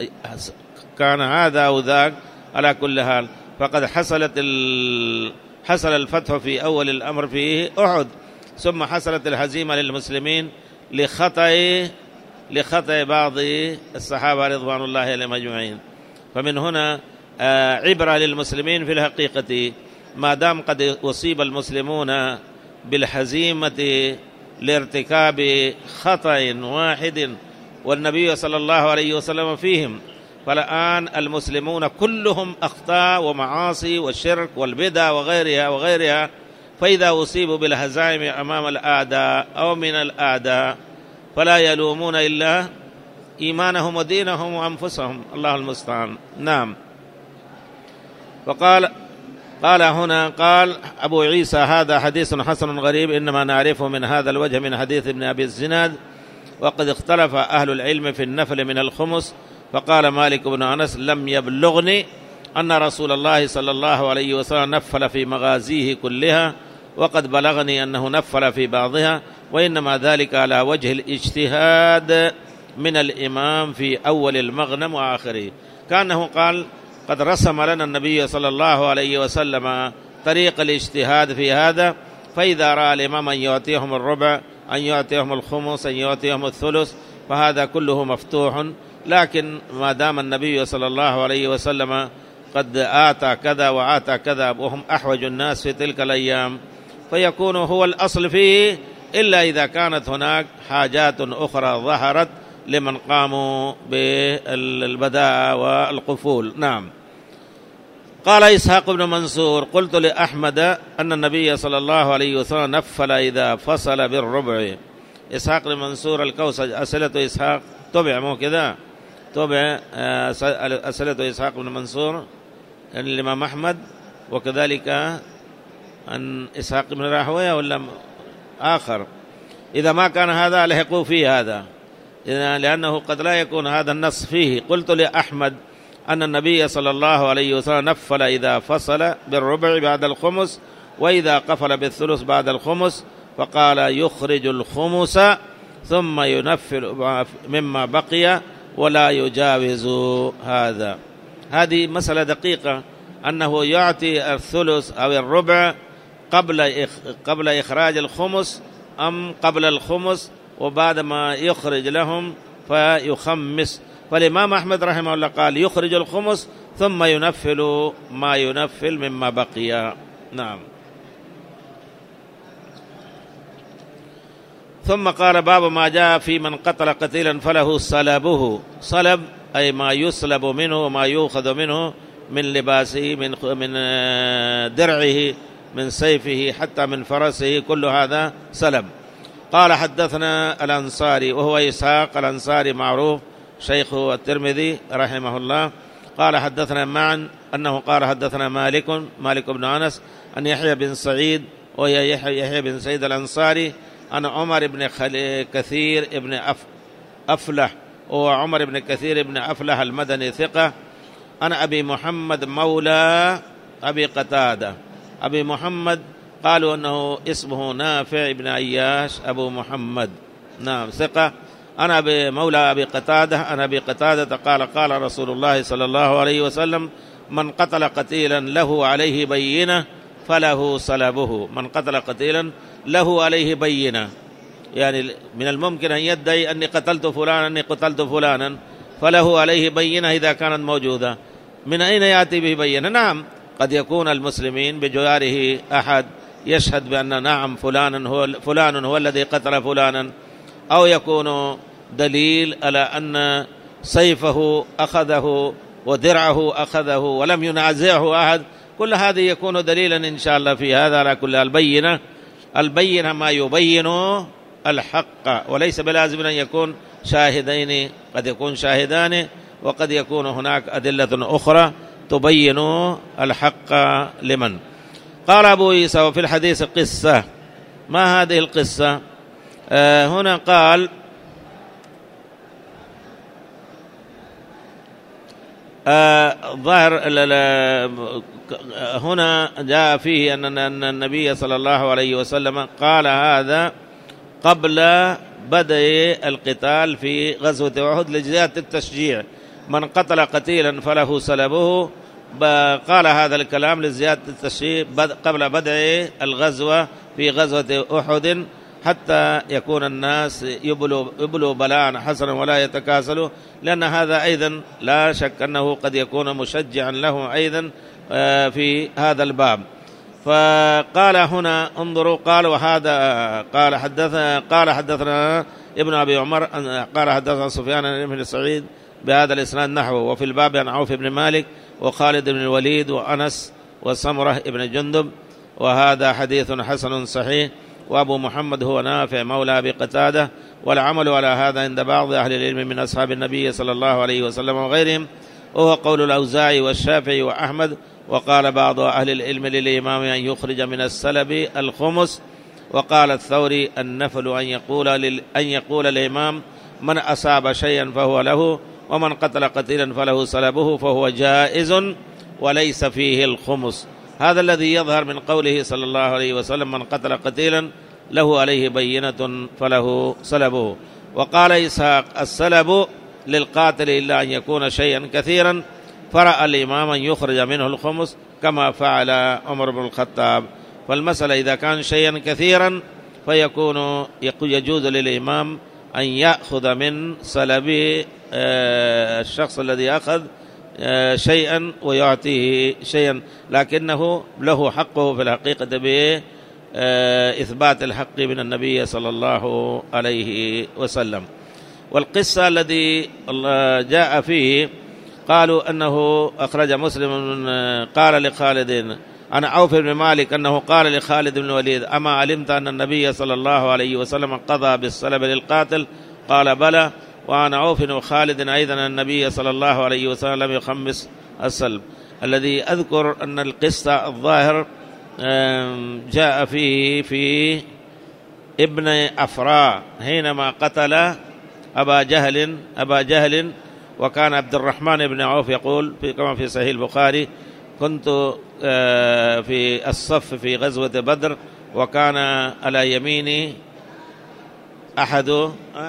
كان هذا أو ذاك، على كل حال فقد حصلت حصل الفتح في أول الأمر في أحد، ثم حصلت الهزيمة للمسلمين لخطأ لخطأ بعض الصحابة رضوان الله عليهم أجمعين. فمن هنا عبرة للمسلمين في الحقيقة، ما دام قد أصيب المسلمون بالهزيمة لارتكاب خطأ واحد والنبي صلى الله عليه وسلم فيهم، فالآن المسلمون كلهم أخطاء ومعاصي والشرك والبدع وغيرها وغيرها، فإذا أصيبوا بالهزائم أمام الأعداء أو من الأعداء فلا يلومون إلا إيمانهم ودينهم وأنفسهم، الله المستعان. نعم. وقال قال هنا قال أبو عيسى هذا حديث حسن غريب، إنما نعرفه من هذا الوجه من حديث ابن أبي الزناد، وقد اختلف أهل العلم في النفل من الخمس. فقال مالك بن أنس لم يبلغني أن رسول الله صلى الله عليه وسلم نفل في مغازيه كلها، وقد بلغني أنه نفل في بعضها، وإنما ذلك على وجه الاجتهاد من الإمام في أول المغنم وآخره. كأنه قال قد رسم لنا النبي صلى الله عليه وسلم طريق الاجتهاد في هذا، فإذا رأى الإمام أن يعطيهم الربع، أن يعطيهم الخمس، أن يعطيهم الثلث، فهذا كله مفتوح. لكن ما دام النبي صلى الله عليه وسلم قد آتى كذا وآتى كذا وهم أحوج الناس في تلك الأيام، فيكون هو الأصل فيه، إلا إذا كانت هناك حاجات أخرى ظهرت لمن قاموا بالبداء والقفول. نعم. قال إسحاق بن منصور قلت لأحمد أن النبي صلى الله عليه وسلم نفل إذا فصل بالربع. إسحاق بن منصور الكوسج أسئلة إسحاق تبع مو كذا تبع أسئلة إسحاق بن منصور الإمام أحمد، وكذلك أن إسحاق بن راهويه ولا آخر. إذا ما كان هذا لحقوا فيه هذا، لأنه قد لا يكون هذا النص فيه. قلت لأحمد أن النبي صلى الله عليه وسلم نفل إذا فصل بالربع بعد الخمس، وإذا قفل بالثلث بعد الخمس، فقال يخرج الخمس ثم ينفل مما بقي ولا يجاوز هذا. هذه مسألة دقيقة، أنه يعطي الثلث أو الربع قبل قبل إخراج الخمس أم قبل الخمس، وبعد ما يخرج لهم فيخمس. فالإمام أحمد رحمه الله قال يخرج الخمس ثم ينفل ما ينفل مما بقي. نعم. ثم قال باب ما جاء في من قتل قتيلا فله صلبه. صلب أي ما يصلب منه وما يؤخذ منه من لباسه، من من درعه، من سيفه، حتى من فرسه، كل هذا سلب. قال حدثنا الأنصاري وهو إسحاق الأنصاري معروف شيخ الترمذي رحمه الله. قال حدثنا معا أنه قال حدثنا مالك مالك بن أنس أن يحيى بن سعيد وهي يحيى بن سعيد الأنصاري عن عمر بن كثير بن أفلح، وعمر بن كثير بن أفلح المدني ثقة. أنا أبي محمد مولى أبي قتادة. أبي محمد قالوا أنه اسمه نافع بن عياش أبو محمد، نعم ثقة. أنا أبي مولى أبي قتادة. أنا أبي قتادة قال قال رسول الله صلى الله عليه وسلم: من قتل قتيلا له عليه بينة فله سلبه. من قتل قتيلا له عليه بينة، يعني من الممكن أن يدعي أني قتلت فلانا أني قتلت فلانا، فله عليه بينة إذا كانت موجودة. من أين يأتي به بينة؟ نعم، قد يكون المسلمين بجواره أحد يشهد بأن نعم فلان هو, فلان هو الذي قتل فلانا، أو يكون دليل على أن سيفه أخذه ودرعه أخذه ولم ينازعه أحد. كل هذا يكون دليلا إن شاء الله في هذا. على كل البينة البينة ما يبين الحق، وليس بلازم أن يكون شاهدين، قد يكون شاهدان وقد يكون هناك أدلة أخرى تبين الحق لمن. قال أبو عيسى: وفي الحديث قصة. ما هذه القصة؟ آه هنا قال آه ظاهر هنا جاء فيه أن النبي صلى الله عليه وسلم قال هذا قبل بدء القتال في غزوة أحد لزيادة التشجيع. من قتل قتيلا فله سلبه. قال هذا الكلام لزيادة التشجيع قبل بدء الغزوة في غزوة أحد، حتى يكون الناس يبلوا, يبلوا بلاء حسنا ولا يتكاسلوا، لأن هذا أيضا لا شك أنه قد يكون مشجعا له أيضا في هذا الباب. فقال هنا انظروا، قال وهذا قال حدثنا قال حدثنا ابن أبي عمر قال حدثنا سفيان بن سعيد بهذا الإسناد نحوه. وفي الباب عن عوف بن مالك وخالد بن الوليد وأنس وسمرة بن جندب، وهذا حديث حسن صحيح. وأبو محمد هو نافع مولى أبي قتادة. والعمل على هذا عند بعض أهل العلم من أصحاب النبي صلى الله عليه وسلم وغيرهم، وهو قول الأوزاعي والشافعي وأحمد. وقال بعض أهل العلم للإمام أن يخرج من السلب الخمس. وقال الثوري: النفل أن يقول, لل... أن يقول الإمام: من أصاب شيئا فهو له، ومن قتل قتيلا فله سلبه، فهو جائز وليس فيه الخمس. هذا الذي يظهر من قوله صلى الله عليه وسلم: من قتل قتيلا له عليه بينة فله سلبه. وقال إسحاق: السلب للقاتل إلا أن يكون شيئا كثيرا، فرأى الإمام أن يخرج منه الخمس كما فعل عمر بن الخطاب. فالمسألة إذا كان شيئا كثيرا فيكون يجوز للإمام أن يأخذ من سلب الشخص الذي أخذ شيئا ويعطيه شيئا، لكنه له حقه في الحقيقة بإثبات الحق من النبي صلى الله عليه وسلم. والقصة الذي جاء فيه قالوا أنه أخرج مسلم قال لخالد عن عوف بن مالك أنه قال لخالد بن الوليد: أما علمت أن النبي صلى الله عليه وسلم قضى بالسلب للقاتل؟ قال: بلى. وعن عوف وخالد أيضا النبي صلى الله عليه وسلم يخمس السلب. الذي أذكر أن القصة الظاهر جاء فيه في ابن أفراء حينما قتل أبا جهل أبا جهل وكان عبد الرحمن بن عوف يقول في كما في صحيح البخاري: كنت في الصف في غزوة بدر، وكان على يميني أحد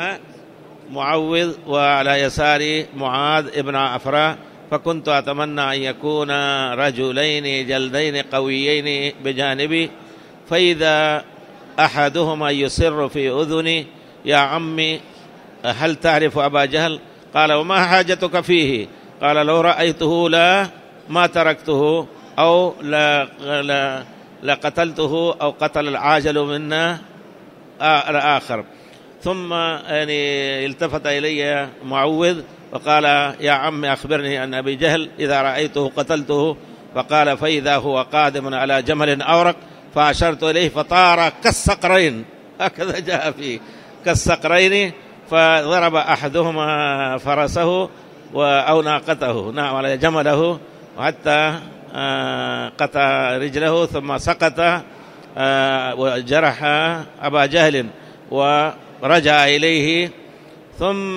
معوذ وعلى يساري معاذ ابن أفراء، فكنت أتمنى أن يكون رجلين جلدين قويين بجانبي، فإذا أحدهما يسر في أذني: يا عمي هل تعرف أبا جهل؟ قال: وما حاجتك فيه؟ قال: لو رأيته لا ما تركته، أو لا, لا, لا قتلته، أو قتل العاجل منا الآخر. ثم يعني التفت إلي معوذ وقال: يا عم أخبرني أن أبي جهل إذا رأيته قتلته. فقال: فإذا هو قادم على جمل أورق، فأشرت إليه فطار كالصقرين، هكذا جاء فيه كالصقرين، فضرب أحدهما فرسه أو ناقته نعم على جمله، وحتى قطع رجله ثم سقط وجرح أبا جهل ورجع إليه، ثم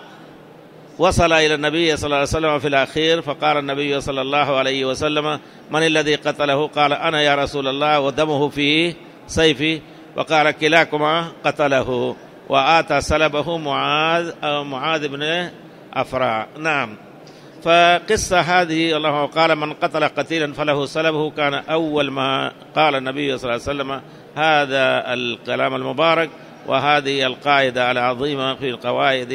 وصل إلى النبي صلى الله عليه وسلم في الأخير، فقال النبي صلى الله عليه وسلم: من الذي قتله؟ قال: أنا يا رسول الله، ودمه في سيفي. وقال: كلاكما قتله. وآتى سلبه معاذ أو معاذ بن أفراع. نعم. فقصة هذه الله قال: من قتل قتيلا فله سلبه، كان أول ما قال النبي صلى الله عليه وسلم هذا الكلام المبارك، وهذه القاعدة العظيمة في القواعد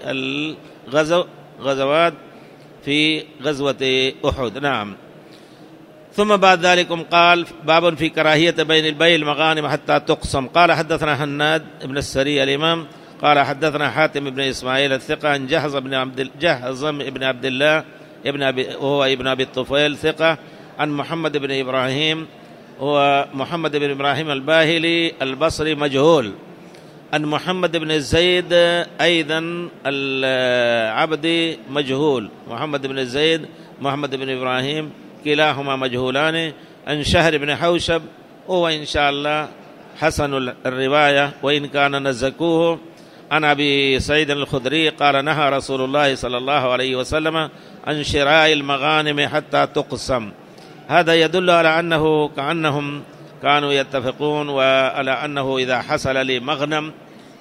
الغزو غزوات في غزوة أحد. نعم. ثم بعد ذلك قال: باب في كراهية بين البيع المغانم حتى تقسم. قال: حدثنا هناد بن السري الإمام قال: حدثنا حاتم بن إسماعيل الثقة عن جهز بن عبد جهزم بن عبد الله ابن أبي وهو ابن أبي الطفيل ثقة، عن محمد بن إبراهيم هو محمد بن إبراهيم الباهلي البصري مجهول، عن محمد بن زيد أيضا العبدي مجهول، محمد بن زيد محمد بن إبراهيم كلاهما مجهولان، عن شهر بن حوشب وهو إن شاء الله حسن الرواية وإن كان نزكوه، عن أبي سعيد الخدري قال: نهى رسول الله صلى الله عليه وسلم عن شراء المغانم حتى تقسم. هذا يدل على أنه كأنهم كانوا يتفقون، وعلى أنه إذا حصل لي مغنم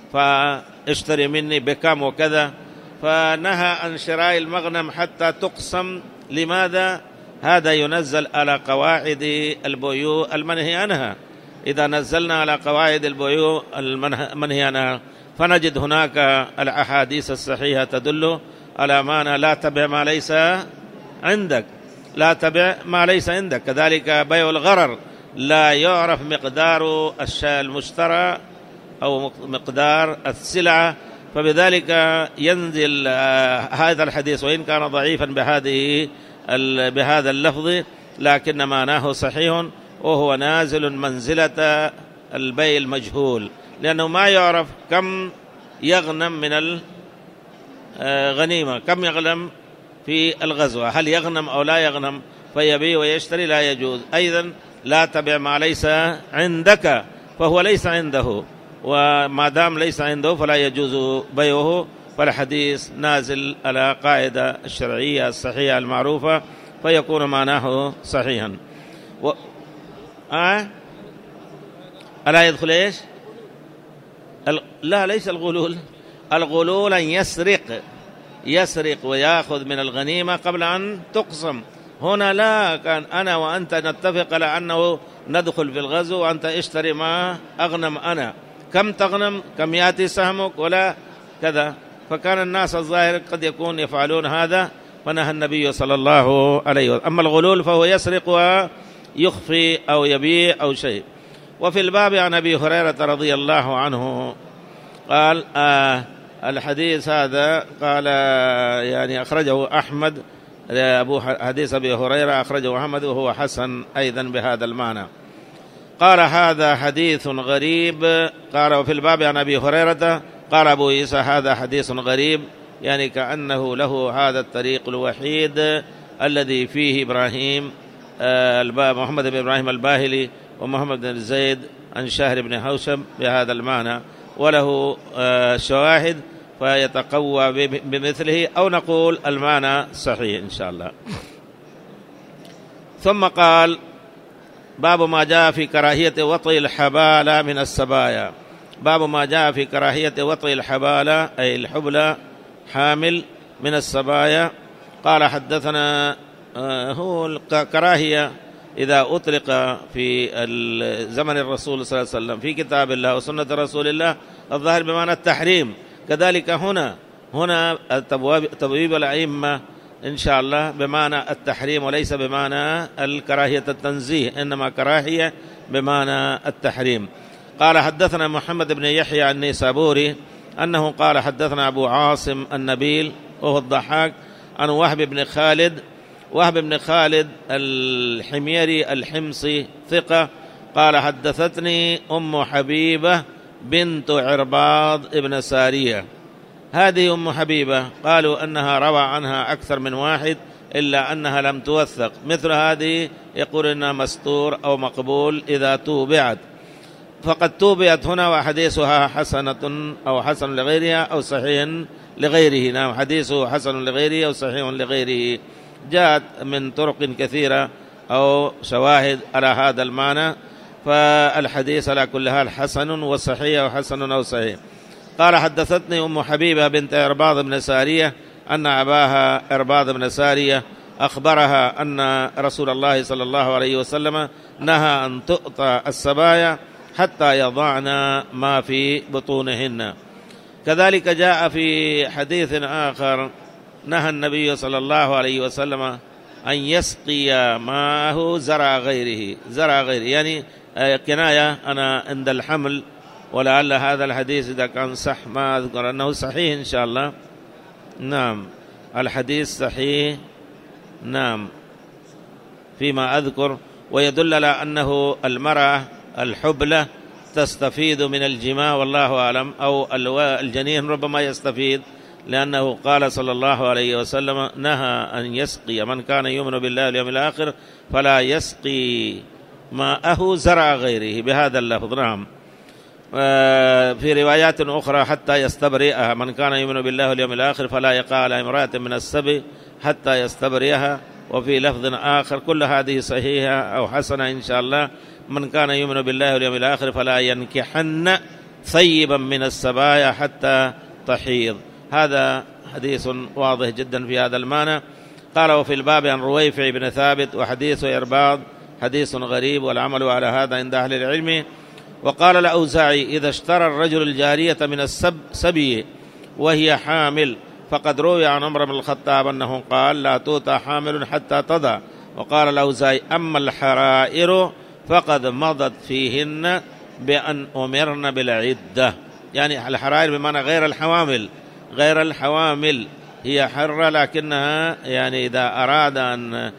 فاشتري مني بكم وكذا، فنهى عن شراء المغنم حتى تقسم. لماذا؟ هذا ينزل على قواعد البيوع المنهي عنها. إذا نزلنا على قواعد البيوع المنهي عنها فنجد هناك الأحاديث الصحيحة تدل على معنى لا تبع ما ليس عندك، لا تبع ما ليس عندك. كذلك بيع الغرر، لا يعرف مقدار الشيء المشترى أو مقدار السلعة، فبذلك ينزل هذا الحديث وإن كان ضعيفا بهذه بهذا اللفظ، لكن معناه صحيح، وهو نازل منزلة البيع المجهول، لأنه ما يعرف كم يغنم من الغنيمة، كم يغنم في الغزوة، هل يغنم أو لا يغنم، فيبيع ويشتري لا يجوز. أيضا لا تبع ما ليس عندك، فهو ليس عنده، وما دام ليس عنده فلا يجوز بيعه. فالحديث نازل على قاعدة الشرعية الصحيحة المعروفة، فيكون معناه صحيحا. و... آه؟ ألا يدخل إيش؟ ال... لا، ليس الغلول. الغلول أن يسرق يسرق ويأخذ من الغنيمة قبل أن تقسم. هنا لا، كان أنا وأنت نتفق على أنه ندخل في الغزو وأنت اشتري ما أغنم أنا، كم تغنم، كم يأتي سهمك ولا كذا. فكان الناس الظاهر قد يكون يفعلون هذا، فنهى النبي صلى الله عليه وسلم. أما الغلول فهو يسرق ويخفي أو يبيع أو شيء. وفي الباب عن أبي هريرة رضي الله عنه قال آه الحديث هذا قال يعني أخرجه أحمد، أبو حديث أبي هريرة أخرجه أحمد وهو حسن أيضا بهذا المعنى. قال: هذا حديث غريب. قال: وفي الباب عن أبي هريرة قال أبو عيسى: هذا حديث غريب، يعني كأنه له هذا الطريق الوحيد الذي فيه إبراهيم محمد بن إبراهيم الباهلي ومحمد بن زيد عن شهر بن حوشب بهذا المعنى، وله شواهد فيتقوى بمثله، أو نقول المعنى صحيح إن شاء الله. ثم قال: باب ما جاء في كراهية وطئ الحبالة من السبايا. باب ما جاء في كراهية وطئ الحبالة أي الحبلى حامل من السبايا. قال: حدثنا هو الكراهية إذا أطلق في زمن الرسول صلى الله عليه وسلم في كتاب الله وسنة رسول الله الظاهر بمعنى التحريم. كذلك هنا هنا تبويب الأئمة إن شاء الله بمعنى التحريم وليس بمعنى الكراهية التنزيه، إنما كراهية بمعنى التحريم. قال: حدثنا محمد بن يحيى النيسابوري أنه قال: حدثنا أبو عاصم النبيل وهو الضحاك عن وهب بن خالد وهب بن خالد الحميري الحمصي ثقة قال: حدثتني أم حبيبة بنت عرباض ابن سارية. هذه أم حبيبة قالوا أنها روى عنها أكثر من واحد، إلا أنها لم توثق، مثل هذه يقول إنها مستور أو مقبول إذا توبعت، فقد توبعت هنا وحديثها حسنة أو حسن لغيرها أو صحيح لغيره. نعم، حديثه حسن لغيره أو صحيح لغيره، جاءت من طرق كثيرة أو شواهد على هذا المعنى، فالحديث على كل حال حسن وصحيح أو حسن أو صحيح. قال حدثتني أم حبيبة بنت إرباض بن سارية أن أباها إرباض بن سارية أخبرها أن رسول الله صلى الله عليه وسلم نهى أن تؤطى السبايا حتى يضعن ما في بطونهن. كذلك جاء في حديث آخر نهى النبي صلى الله عليه وسلم أن يسقي ماءه زرع غيره، زرع غيره يعني كناية أنا عند الحمل، ولعل هذا الحديث إذا كان صح ما أذكر أنه صحيح إن شاء الله. نعم الحديث صحيح، نعم فيما أذكر، ويدل على أنه المرأة الحبلة تستفيد من الجماع والله أعلم، أو الجنين ربما يستفيد، لأنه قال صلى الله عليه وسلم نهى أن يسقي من كان يؤمن بالله واليوم الآخر فلا يسقي ماءه زرع غيره بهذا اللفظ. نعم في روايات أخرى حتى يستبرئها، من كان يؤمن بالله واليوم الآخر فلا يقع على امرأة من السبي حتى يستبرئها، وفي لفظ آخر كل هذه صحيحة أو حسنة إن شاء الله، من كان يؤمن بالله واليوم الآخر فلا ينكحن ثيبا من السبايا حتى تحيض. هذا حديث واضح جدا في هذا المعنى. قال وفي الباب عن رويفع بن ثابت وحديث إرباض حديث غريب والعمل على هذا عند أهل العلم. وقال الأوزاعي إذا اشترى الرجل الجارية من السبي وهي حامل فقد روي عن عمر بن الخطاب أنه قال لا توطى حامل حتى تضع. وقال الأوزاعي أما الحرائر فقد مضت فيهن بأن أمرن بالعدة، يعني الحرائر بمعنى غير الحوامل، غير الحوامل هي حرة لكنها يعني إذا أراد أن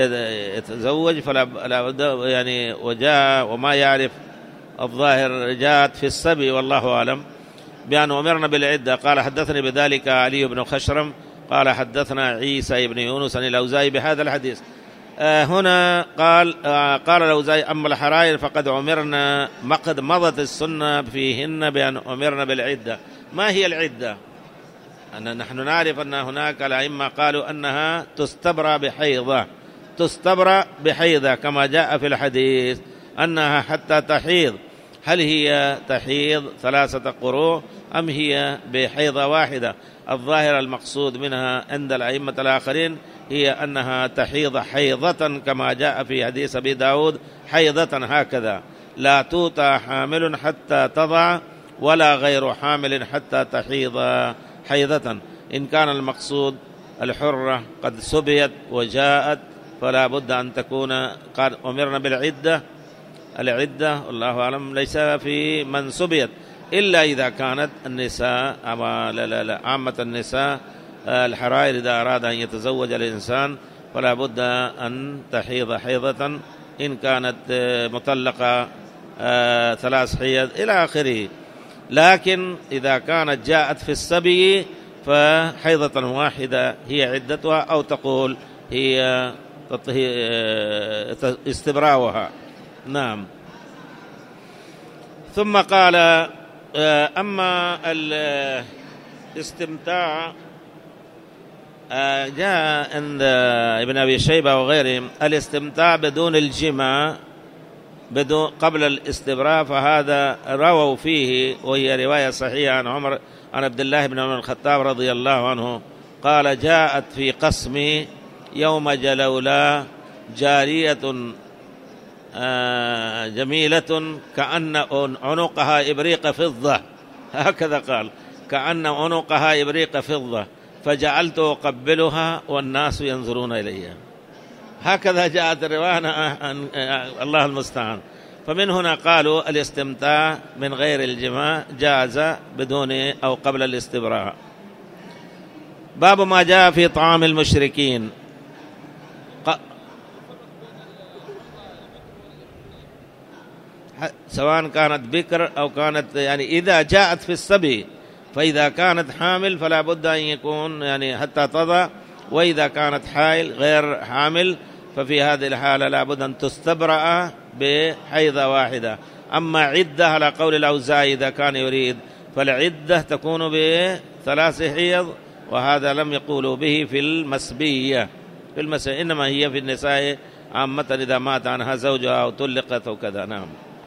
يتزوج فلا بد يعني وجاء وما يعرف الظاهر جاءت في السبي والله أعلم بأن أمرنا بالعدة. قال حدثني بذلك علي بن خشرم قال حدثنا عيسى بن يونس عن الأوزاعي بهذا الحديث. آه هنا قال آه قال الأوزاعي أما الحرائر فقد أمرنا قد مضت السنة فيهن بأن أمرنا بالعدة. ما هي العدة؟ أن نحن نعرف أن هناك الأئمة قالوا أنها تستبرأ بحيضة، تستبرأ بحيضة كما جاء في الحديث أنها حتى تحيض. هل هي تحيض ثلاثة قروء أم هي بحيضة واحدة؟ الظاهر المقصود منها عند الأئمة الآخرين هي أنها تحيض حيضة كما جاء في حديث أبي داود حيضة هكذا، لا توطى حامل حتى تضع ولا غير حامل حتى تحيض حيضة. إن كان المقصود الحرة قد سبيت وجاءت فلا بد أن تكون قد أمرنا بالعدة. العدة الله أعلم ليس في من سبيت إلا إذا كانت النساء أما لا لا لا عامة النساء الحرائر إذا أراد أن يتزوج الإنسان فلا بد أن تحيض حيضة إن كانت مطلقة ثلاث حيض إلى آخره. لكن إذا كانت جاءت في السبي فحيضة واحدة هي عدتها، أو تقول هي استبراؤها. نعم. ثم قال أما الاستمتاع جاء عند ابن أبي شيبة وغيرهم الاستمتاع بدون الجماع بدون قبل الاستبراء، فهذا رووا فيه وهي رواية صحيحة عن عمر عن عبد الله بن عمر الخطاب رضي الله عنه قال جاءت في قسمي يوم جلولا جارية جميلة كأن عنقها إبريق فضة، هكذا قال كأن عنقها إبريق فضة، فجعلت أقبلها والناس ينظرون إليها. هكذا جاءت الرواية، الله المستعان. فمن هنا قالوا الاستمتاع من غير الجماع جاز بدون أو قبل الاستبراء. باب ما جاء في طعام المشركين. سواء كانت بكر أو كانت يعني إذا جاءت في السبي، فإذا كانت حامل فلا بد أن يكون يعني حتى تضع، وإذا كانت حائل غير حامل ففي هذه الحالة لابد أن تستبرأ بحيضة واحدة. أما عدة على قول الأوزاعي إذا كان يريد فالعدة تكون بثلاث حيض، وهذا لم يقولوا به في المسبية في المسبية إنما هي في النساء عامة إذا مات عنها زوجها أو طلقت وكذا. نعم.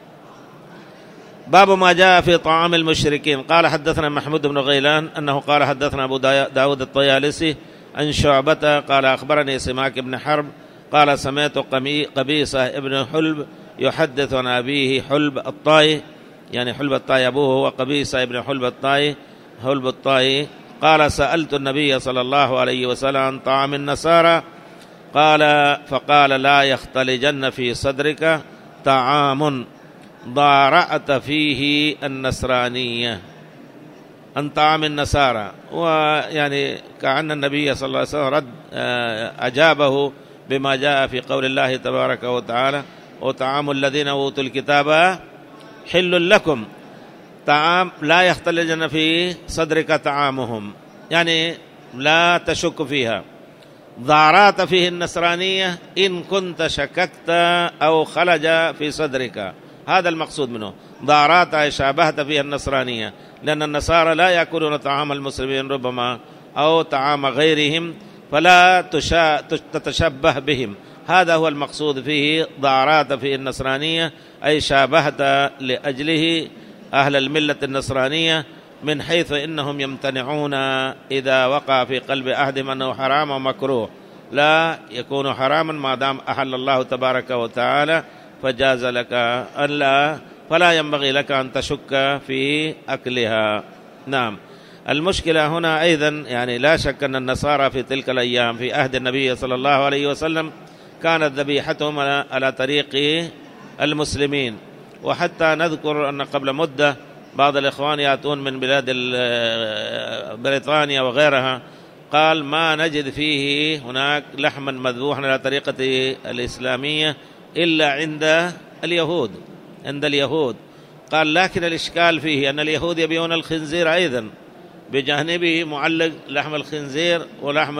باب ما جاء في طعام المشركين. قال حدثنا محمود بن غيلان أنه قال حدثنا أبو داود الطيالسي عن شعبة قال أخبرني سماك بن حرب قال سمعت قبيصة ابن حلب يحدث عن أبيه حلب الطائي، يعني حلب الطائي أبوه هو قبيصة ابن حلب الطائي حلب الطائي قال سألت النبي صلى الله عليه وسلم عن طعام النصارى قال فقال لا يختلجن في صدرك طعام ضارعت فيه النصرانية، عن طعام النصارى. ويعني كأن النبي صلى الله عليه وسلم رد أجابه بما جاء في قول الله تبارك وتعالى وطعام الذين أوتوا الكتاب حل لكم، طعام لا يختلجن في صدرك طعامهم، يعني لا تشك فيها. ضارات فيه النصرانية إن كنت شككت أو خلج في صدرك، هذا المقصود منه. ضارات أي شابهت فيها النصرانية، لأن النصارى لا يأكلون طعام المسلمين ربما أو طعام غيرهم فلا تتشبه بهم، هذا هو المقصود فيه. ضارات فيه النصرانية أي شابهت لأجله أهل الملة النصرانية، من حيث إنهم يمتنعون إذا وقع في قلب أحدهم أنه حرام ومكروه، لا يكون حراما ما دام أحل الله تبارك وتعالى فجاز لك ألا، فلا ينبغي لك أن تشك في أكلها. نعم. المشكلة هنا أيضا يعني لا شك أن النصارى في تلك الأيام في عهد النبي صلى الله عليه وسلم كانت ذبيحتهم على طريق المسلمين، وحتى نذكر أن قبل مدة بعض الإخوان يأتون من بلاد بريطانيا وغيرها قال ما نجد فيه هناك لحما مذبوحا على طريقة الإسلامية إلا عند اليهود عند اليهود قال لكن الإشكال فيه أن اليهود يبيعون الخنزير أيضا، بجانبه معلق لحم الخنزير ولحم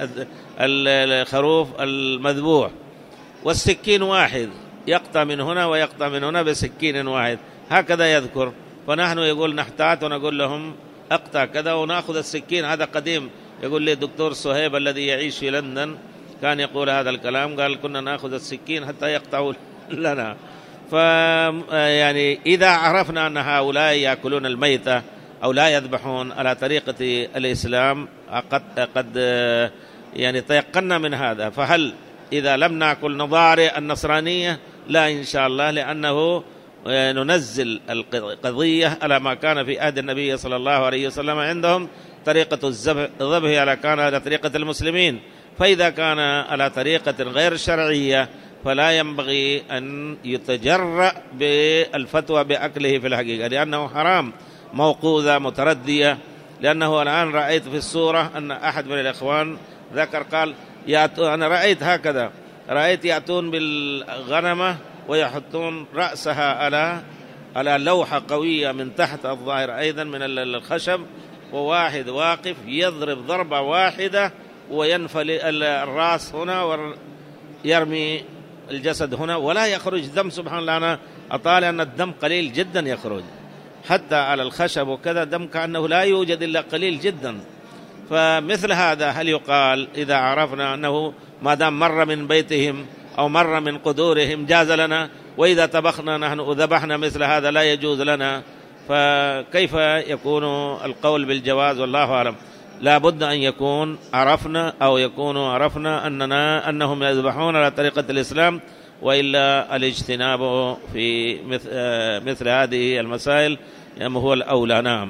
الخروف المذبوح، والسكين واحد يقطع من هنا ويقطع من هنا بسكين واحد، هكذا يذكر. فنحن يقول نحتاط ونقول لهم اقطع كذا ونأخذ السكين. هذا قديم، يقول لي الدكتور صهيب الذي يعيش في لندن كان يقول هذا الكلام، قال كنا نأخذ السكين حتى يقطعوا لنا. ف يعني إذا عرفنا أن هؤلاء يأكلون الميتة أو لا يذبحون على طريقة الإسلام قد, قد يعني تيقنا من هذا، فهل إذا لم نأكل نضارع النصرانية؟ لا إن شاء الله، لأنه ننزل القضية على ما كان في عهد النبي صلى الله عليه وسلم عندهم طريقة الذبح على كان على طريقة المسلمين، فإذا كان على طريقة غير شرعية فلا ينبغي أن يتجرأ بالفتوى بأكله في الحقيقة، لأنه حرام موقوذة متردية. لأنه الآن رأيت في الصورة أن أحد من الإخوان ذكر قال أنا رأيت هكذا، رأيت يأتون بالغنمة ويحطون رأسها على على لوحة قوية من تحت الظاهر أيضا من الخشب، وواحد واقف يضرب ضربة واحدة وينفل الرأس هنا ويرمي الجسد هنا ولا يخرج دم. سبحان الله، أنا أطالع أن الدم قليل جدا يخرج حتى على الخشب وكذا، دم كأنه لا يوجد إلا قليل جدا. فمثل هذا هل يقال إذا عرفنا أنه ما دام مر من بيتهم أو مر من قدورهم جاز لنا، وإذا طبخنا نحن وذبحنا مثل هذا لا يجوز لنا؟ فكيف يكون القول بالجواز؟ والله أعلم. لا بد أن يكون عرفنا أو يكون عرفنا أننا أنهم يذبحون على طريقة الإسلام، وإلا الاجتناب في مثل, مثل هذه المسائل هو الأولى. نعم.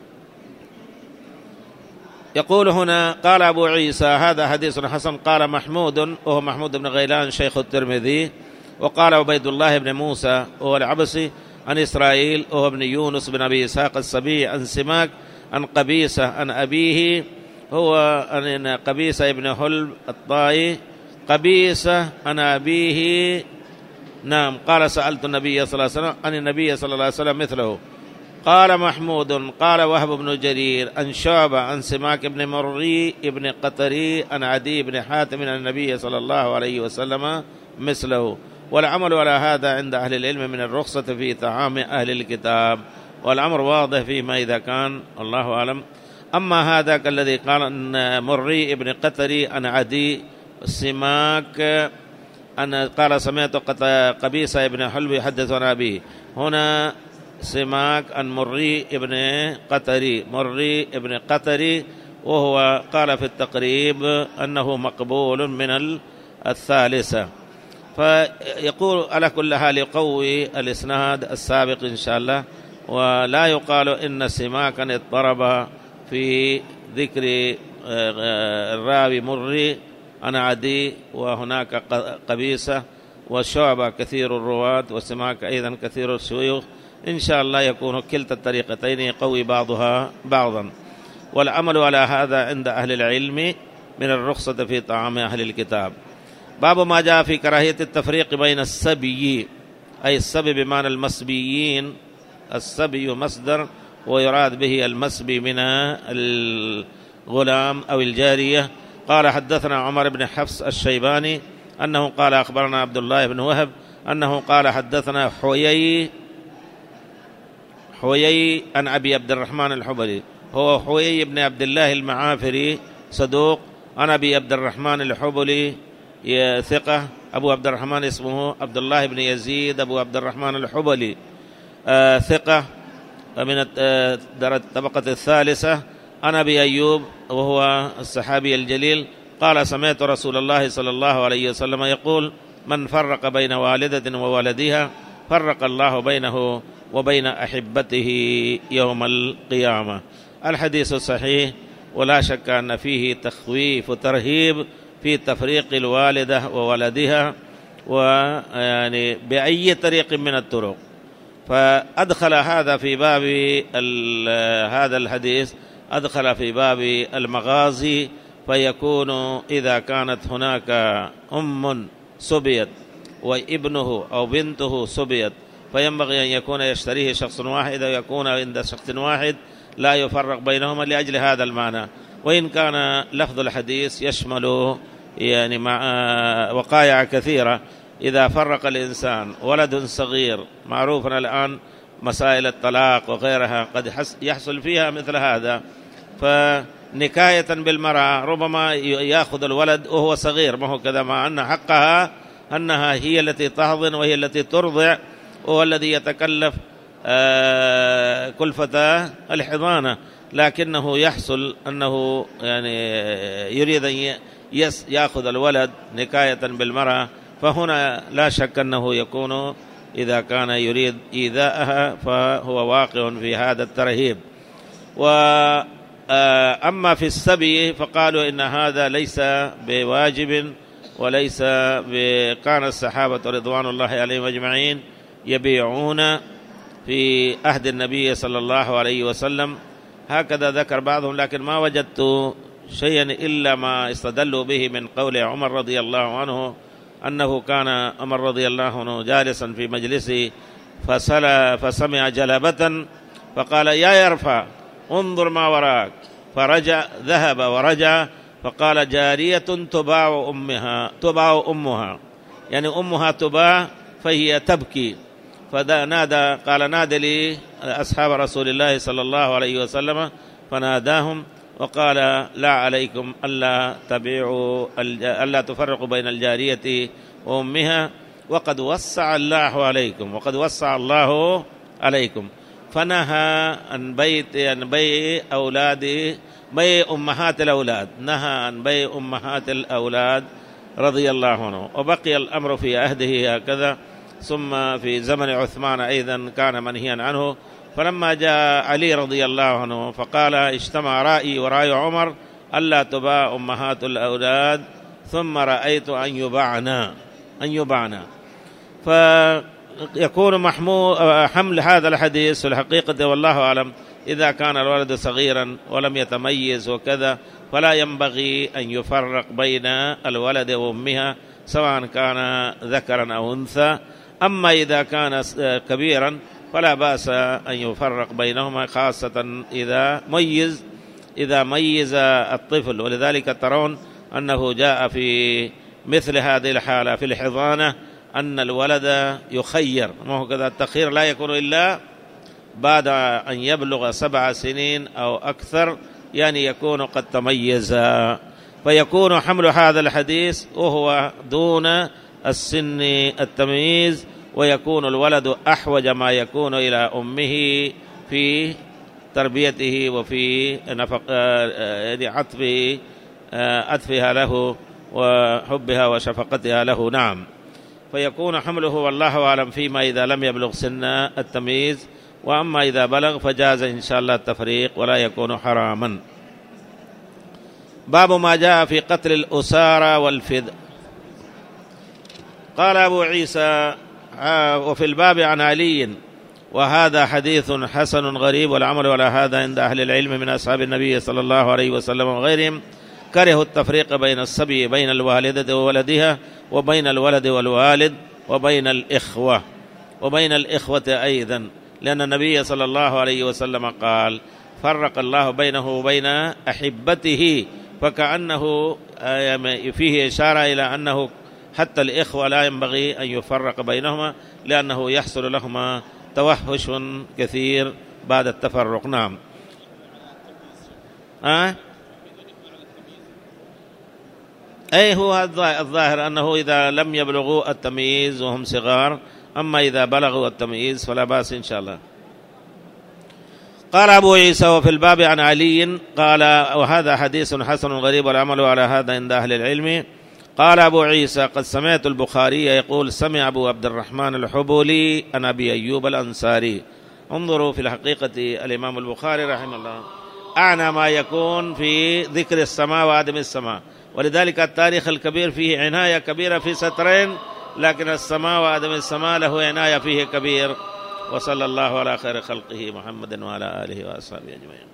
يقول هنا قال أبو عيسى هذا حديث حسن. قال محمود وهو محمود بن غيلان شيخ الترمذي، وقال عبيد الله بن موسى وهو العبسي عن إسرائيل وهو ابن يونس بن أبي إسحاق السبيعي عن سماك عن قبيصة عن أبيه هو أن قبيصة ابن حلب الطائي قبيصة عن أبيه. نعم. قال سألت النبي صلى الله عليه وسلم عن النبي صلى الله عليه وسلم مثله، قال محمود قال وهب بن جرير عن شعبة عن سماك بن مري بن قطري عن عدي بن حاتم عن النبي صلى الله عليه وسلم مثله. والعمل على هذا عند أهل العلم من الرخصة في طعام أهل الكتاب، والأمر واضح فيما إذا كان، الله أعلم. أما هذا كالذي قال أن مري بن قطري عن عدي سماك أن قال سمعت قبيصة بن حلب يحدث عن أبيه، هنا سماك عن مري بن قطري، مري بن قطري، وهو قال في التقريب أنه مقبول من الثالثة. فيقول على كل حال يقوي الإسناد السابق إن شاء الله، ولا يقال إن سماكا اضطرب في ذكر الراوي مري أنا عدي وهناك قبيسة وشعبة كثير الرواة وسماك أيضا كثير الشيوخ. إن شاء الله يكون كلتا الطريقتين يقوي بعضها بعضا. والعمل على هذا عند أهل العلم من الرخصة في طعام أهل الكتاب. باب ما جاء في كراهية التفريق بين السبي، أي السبي بمعنى المسبيين، السبي مصدر ويراد به المسبي من الغلام أو الجارية. قال حدثنا عمر بن حفص الشيباني أنه قال أخبرنا عبد الله بن وهب أنه قال حدثنا حويي حويي عن أبي عبد الرحمن الحبلي، هو حويي بن عبد الله المعافري صدوق، عن أبي عبد الرحمن الحبلي ثقة، أبو عبد الرحمن اسمه عبد الله بن يزيد أبو عبد الرحمن الحبلي آه ثقة من الطبقة الثالثة، عن أبي أيوب وهو الصحابي الجليل قال سمعت رسول الله صلى الله عليه وسلم يقول من فرق بين والدة وولدها فرق الله بينه وبين أحبته يوم القيامة. الحديث صحيح، ولا شك أن فيه تخويف وترهيب في تفريق الوالدة وولدها، ويعني بأي طريق من الطرق. فأدخل هذا في باب هذا الحديث، أدخل في باب المغازي، فيكون إذا كانت هناك أم سبيت وابنه أو بنته سبيت فينبغي أن يكون يشتريه شخص واحد ويكون عند شخص واحد لا يفرق بينهما لأجل هذا المعنى. وإن كان لفظ الحديث يشمل يعني مع وقائع كثيرة، إذا فرق الإنسان ولد صغير، معروف الآن مسائل الطلاق وغيرها قد يحصل فيها مثل هذا، فنكاية بالمرأة ربما يأخذ الولد وهو صغير، ما هو كذا، مع أن حقها أنها هي التي تحضن وهي التي ترضع، وهو الذي يتكلف كلفة الحضانة، لكنه يحصل أنه يعني يريد أن يأخذ الولد نكاية بالمرأة، فهنا لا شك أنه يكون إذا كان يريد إيذاءها فهو واقع في هذا الترهيب. وأما في السبي فقالوا إن هذا ليس بواجب وليس كان الصحابة رضوان الله عليهم أجمعين يبيعون في عهد النبي صلى الله عليه وسلم، هكذا ذكر بعضهم، لكن ما وجدت شيئا إلا ما استدلوا به من قول عمر رضي الله عنه أنه كان عمر رضي الله عنه جالسا في مجلسه فسمع جلبة فقال يا يرفع انظر ما وراك، فرجع ذهب ورجع فقال جارية تباع أمها تباع أمها يعني أمها تباع فهي تبكي، فنادى قال نادى لي أصحاب رسول الله صلى الله عليه وسلم فناداهم وقال لا عليكم ألا تبيعوا ألا تفرقوا بين الجارية وأمها وقد وسع الله عليكم وقد وسع الله عليكم، فنهى عن بيت عن بيع أولاد بيع أمهات الأولاد، نهى عن بيع أمهات الأولاد رضي الله عنه. وبقي الأمر في عهده هكذا، ثم في زمن عثمان أيضا كان منهيا عنه، فلما جاء علي رضي الله عنه فقال اجتمع رأيي ورأي عمر ألا تباع أمهات الأولاد ثم رأيت أن يباعنا أن يباعنا فيكون محمول حمل هذا الحديث في الحقيقة والله أعلم إذا كان الولد صغيرا ولم يتميز وكذا فلا ينبغي أن يفرق بين الولد وأمها سواء كان ذكرا أو أنثى. أما إذا كان كبيرا فلا بأس أن يفرق بينهما، خاصة إذا ميز إذا ميز الطفل. ولذلك ترون أنه جاء في مثل هذه الحالة في الحضانة أن الولد يخير، ما هو كذا، التخيير لا يكون إلا بعد أن يبلغ سبع سنين أو أكثر، يعني يكون قد تميز، فيكون حمل هذا الحديث وهو دون السن التمييز، ويكون الولد أحوج ما يكون إلى أمه في تربيته وفي نفق عطفه عطفها له وحبها وشفقتها له. نعم، فيكون حمله والله أعلم فيما إذا لم يبلغ سن التمييز، وأما إذا بلغ فجاز إن شاء الله التفريق ولا يكون حراما. باب ما جاء في قتل الأسارى والفدء. قال أبو عيسى: وفي الباب عن علي، وهذا حديث حسن غريب، والعمل على هذا عند أهل العلم من أصحاب النبي صلى الله عليه وسلم وغيرهم. كرهوا التفريق بين الصبي، بين الوالدة وولدها، وبين الولد والوالد، وبين الإخوة وبين الإخوة أيضا، لأن النبي صلى الله عليه وسلم قال: فرق الله بينه وبين أحبته، فكأنه فيه إشارة إلى أنه حتى الإخوة لا ينبغي أن يفرق بينهما، لأنه يحصل لهما توحش كثير بعد التفرق. نعم. أه؟ أي هو الظاهر أنه إذا لم يبلغوا التمييز وهم صغار، أما إذا بلغوا التمييز فلا بأس إن شاء الله. قال أبو عيسى: وفي الباب عن علي، قال: وهذا حديث حسن غريب، والعمل على هذا عند أهل العلم. قال أبو عيسى: قد سمعت البخاري يقول: سمع أبو عبد الرحمن الحبولي عن أبي أيوب الأنصاري. انظروا في الحقيقة الإمام البخاري رحمه الله أعنى ما يكون في ذكر السماء وعدم السماء، ولذلك التاريخ الكبير فيه عناية كبيرة في سطرين، لكن السماء وعدم السماء له عناية فيه كبير. وصلى الله على خير خلقه محمد وعلى آله وأصحابه أجمعين.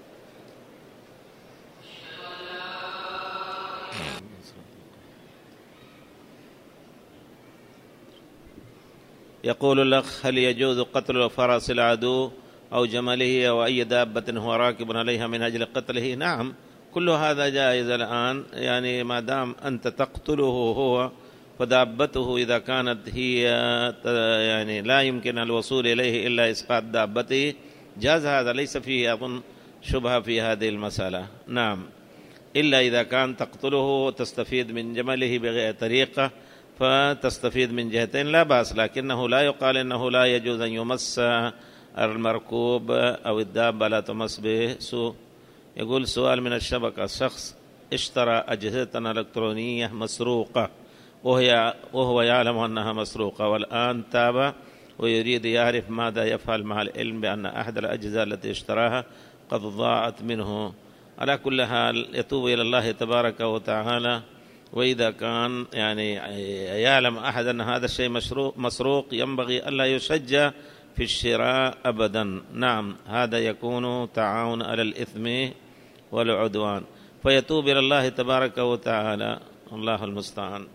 يقول الأخ: هل يجوز قتل فرس العدو أو جمله أو أي دابة هو راكب عليها من أجل قتله؟ نعم، كل هذا جائز الآن، يعني ما دام أنت تقتله هو، فدابته إذا كانت هي يعني لا يمكن الوصول إليه إلا إسقاط دابته، جاز هذا، ليس فيه أظن شبهة في هذه المسألة. نعم، إلا إذا كان تقتله وتستفيد من جمله بغير طريقة، فتستفيد من جهتين لا بأس، لكنه لا يقال إنه لا يجوز أن يمس المركوب أو الدابة لا تمس به سوء. يقول: سؤال من الشبكة: شخص اشترى أجهزة إلكترونية مسروقة وهي وهو يعلم أنها مسروقة، والآن تاب ويريد يعرف ماذا يفعل مع العلم بأن أحد الأجهزة التي اشتراها قد ضاعت منه. على كل حال يتوب إلى الله تبارك وتعالى، وإذا كان يعني يعلم أحد أن هذا الشيء مسروق ينبغي ألا يشجع في الشراء أبدا. نعم، هذا يكون تعاون على الإثم والعدوان، فيتوب إلى الله تبارك وتعالى، الله المستعان.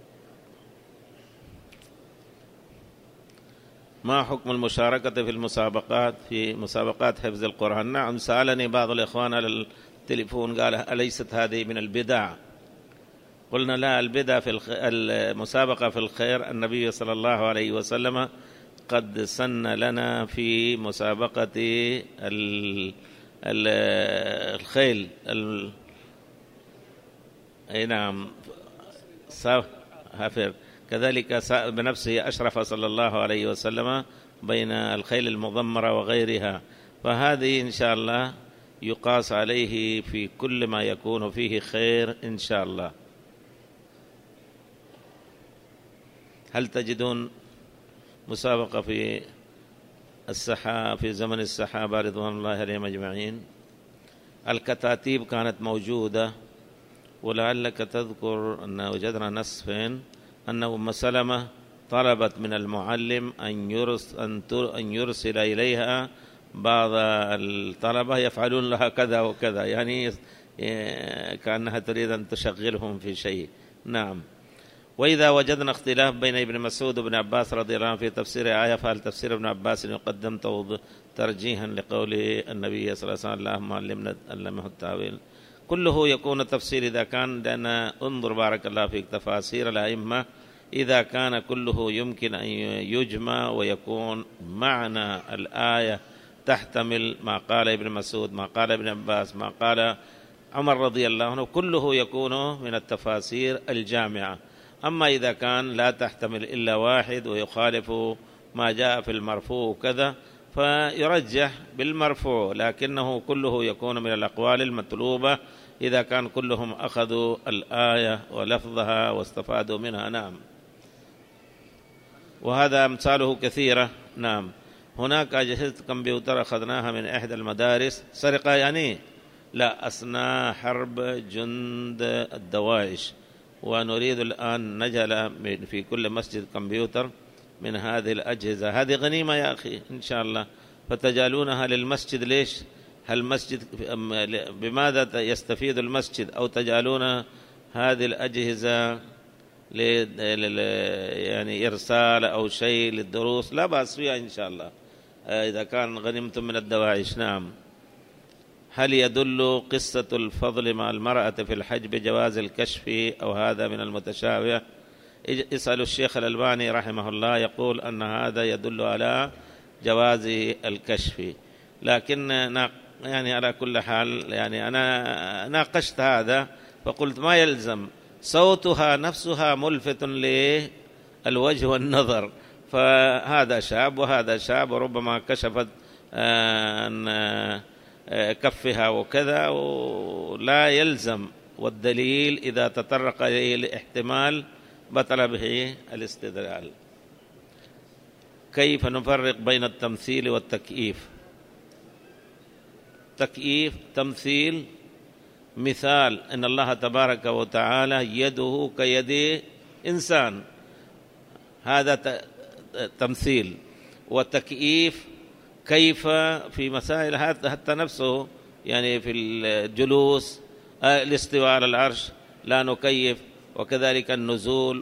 ما حكم المشاركة في المسابقات في مسابقات حفظ القرآن؟ نعم، سألني بعض الإخوان على التليفون قال: أليست هذه من البدع؟ قلنا: لا، البدع في المسابقة في الخير النبي صلى الله عليه وسلم قد سن لنا في مسابقة الخيل. أي نعم، هافر كذلك بنفسه أشرف صلى الله عليه وسلم بين الخيل المضمرة وغيرها، فهذه إن شاء الله يقاس عليه في كل ما يكون فيه خير إن شاء الله. هل تجدون مسابقة في السحابة في زمن السحابة رضوان الله عليهم أجمعين؟ الكتاتيب كانت موجودة، ولعلك تذكر أن وجدنا نصفين أن أم سلمة طلبت من المعلم أن يرسل, أن يرسل إليها بعض الطلبة يفعلون لها كذا وكذا، يعني كأنها تريد أن تشغلهم في شيء. نعم، وإذا وجدنا اختلاف بين ابن مسعود وابن عباس رضي الله عنه في تفسير آية، فهل تفسير ابن عباس يقدم ترجيحا لقول النبي صلى الله عليه وسلم اللهم علمنا علمه التأويل؟ كله يكون تفسير إذا كان، لأن انظر بارك الله فيك تفاسير الأئمة إذا كان كله يمكن أن يجمع ويكون معنى الآية تحتمل ما قال ابن مسعود، ما قال ابن عباس، ما قال عمر رضي الله عنه، كله يكون من التفاسير الجامعة. أما إذا كان لا تحتمل إلا واحد ويخالف ما جاء في المرفوع كذا فيرجح بالمرفوع، لكنه كله يكون من الأقوال المطلوبة إذا كان كلهم أخذوا الآية ولفظها واستفادوا منها. نعم، وهذا أمثاله كثيرة. نعم، هناك أجهزة كمبيوتر أخذناها من إحدى المدارس، سرقة يعني لا، أثناء حرب جند الدواعش، ونريد الآن نجعل في كل مسجد كمبيوتر من هذه الأجهزة. هذه غنيمة يا أخي إن شاء الله، فتجعلونها للمسجد. ليش؟ هل المسجد بماذا يستفيد المسجد؟ أو تجعلون هذه الأجهزة يعني إرسال أو شيء للدروس، لا بأس فيها إن شاء الله إذا كان غنمتم من الدواعش. نعم. هل يدل قصة الفضل مع المرأة في الحج بجواز الكشف أو هذا من المتشابه؟ اسألوا الشيخ الألباني رحمه الله، يقول أن هذا يدل على جواز الكشف، لكن يعني على كل حال يعني أنا ناقشت هذا فقلت ما يلزم، صوتها نفسها ملفت للوجه والنظر، فهذا شاب وهذا شاب، وربما كشفت عن كفها وكذا، ولا يلزم، والدليل إذا تطرق إليه الاحتمال بطل به الاستدلال. كيف نفرق بين التمثيل والتكييف؟ تكييف تمثيل، مثال إن الله تبارك وتعالى يده كيد إنسان، هذا تمثيل. والتكييف كيف في مسائل حتى نفسه، يعني في الجلوس، الاستواء على العرش لا نكيف، وكذلك النزول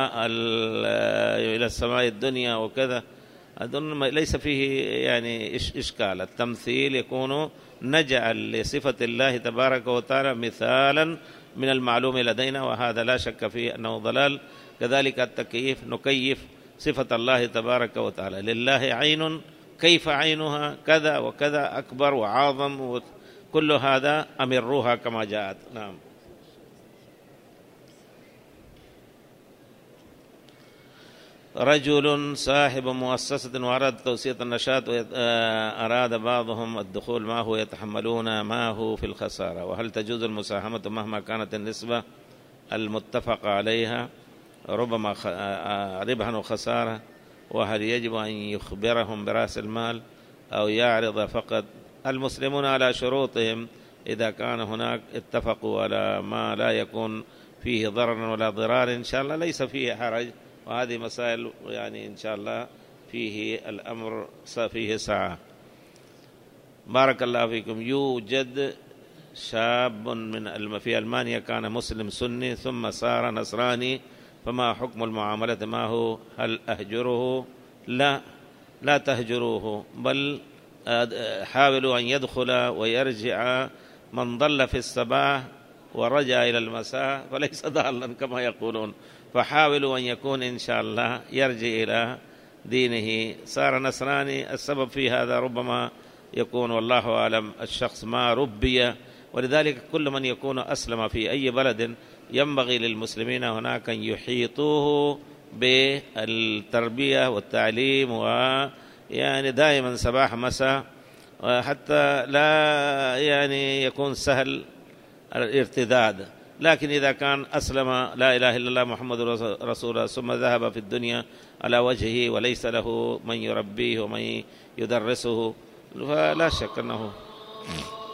إلى السماء الدنيا وكذا، أظن ليس فيه يعني إشكال. التمثيل يكون نجعل لصفة الله تبارك وتعالى مثالا من المعلوم لدينا، وهذا لا شك فيه أنه ضلال. كذلك التكييف نكيف صفة الله تبارك وتعالى، لله عين كيف عينها كذا وكذا أكبر وعاظم، وكل هذا أمروها كما جاءت. نعم. رجل صاحب مؤسسة وأراد توسيع النشاط، وأراد بعضهم الدخول معه يتحملون معه في الخسارة، وهل تجوز المساهمة مهما كانت النسبة المتفق عليها، ربما ربحا وخسارة؟ وهل يجب أن يخبرهم برأس المال أو يعرض فقط؟ المسلمون على شروطهم، إذا كان هناك اتفقوا على ما لا يكون فيه ضرر ولا ضرار إن شاء الله ليس فيه حرج، وهذه مسائل يعني إن شاء الله فيه الأمر فيه سعة. بارك الله فيكم. يوجد شاب من في ألمانيا كان مسلم سني ثم صار نصراني، فما حكم المعاملة معه؟ هل أهجره؟ لا، لا تهجروه، بل حاولوا أن يدخل ويرجع. من ضل في الصباح ورجع إلى المساء فليس ضالا كما يقولون، فحاولوا أن يكون إن شاء الله يرجع إلى دينه. صار نصراني، السبب في هذا ربما يكون والله أعلم الشخص ما ربي، ولذلك كل من يكون أسلم في أي بلد ينبغي للمسلمين هناك أن يحيطوه بالتربية والتعليم، ويعني دائما صباح مساء، حتى لا يعني يكون سهل الارتداد. لكن إذا كان أسلم لا إله إلا الله محمد رسول الله ثم ذهب في الدنيا على وجهه وليس له من يربيه ومن يدرسه، فلا شك أنه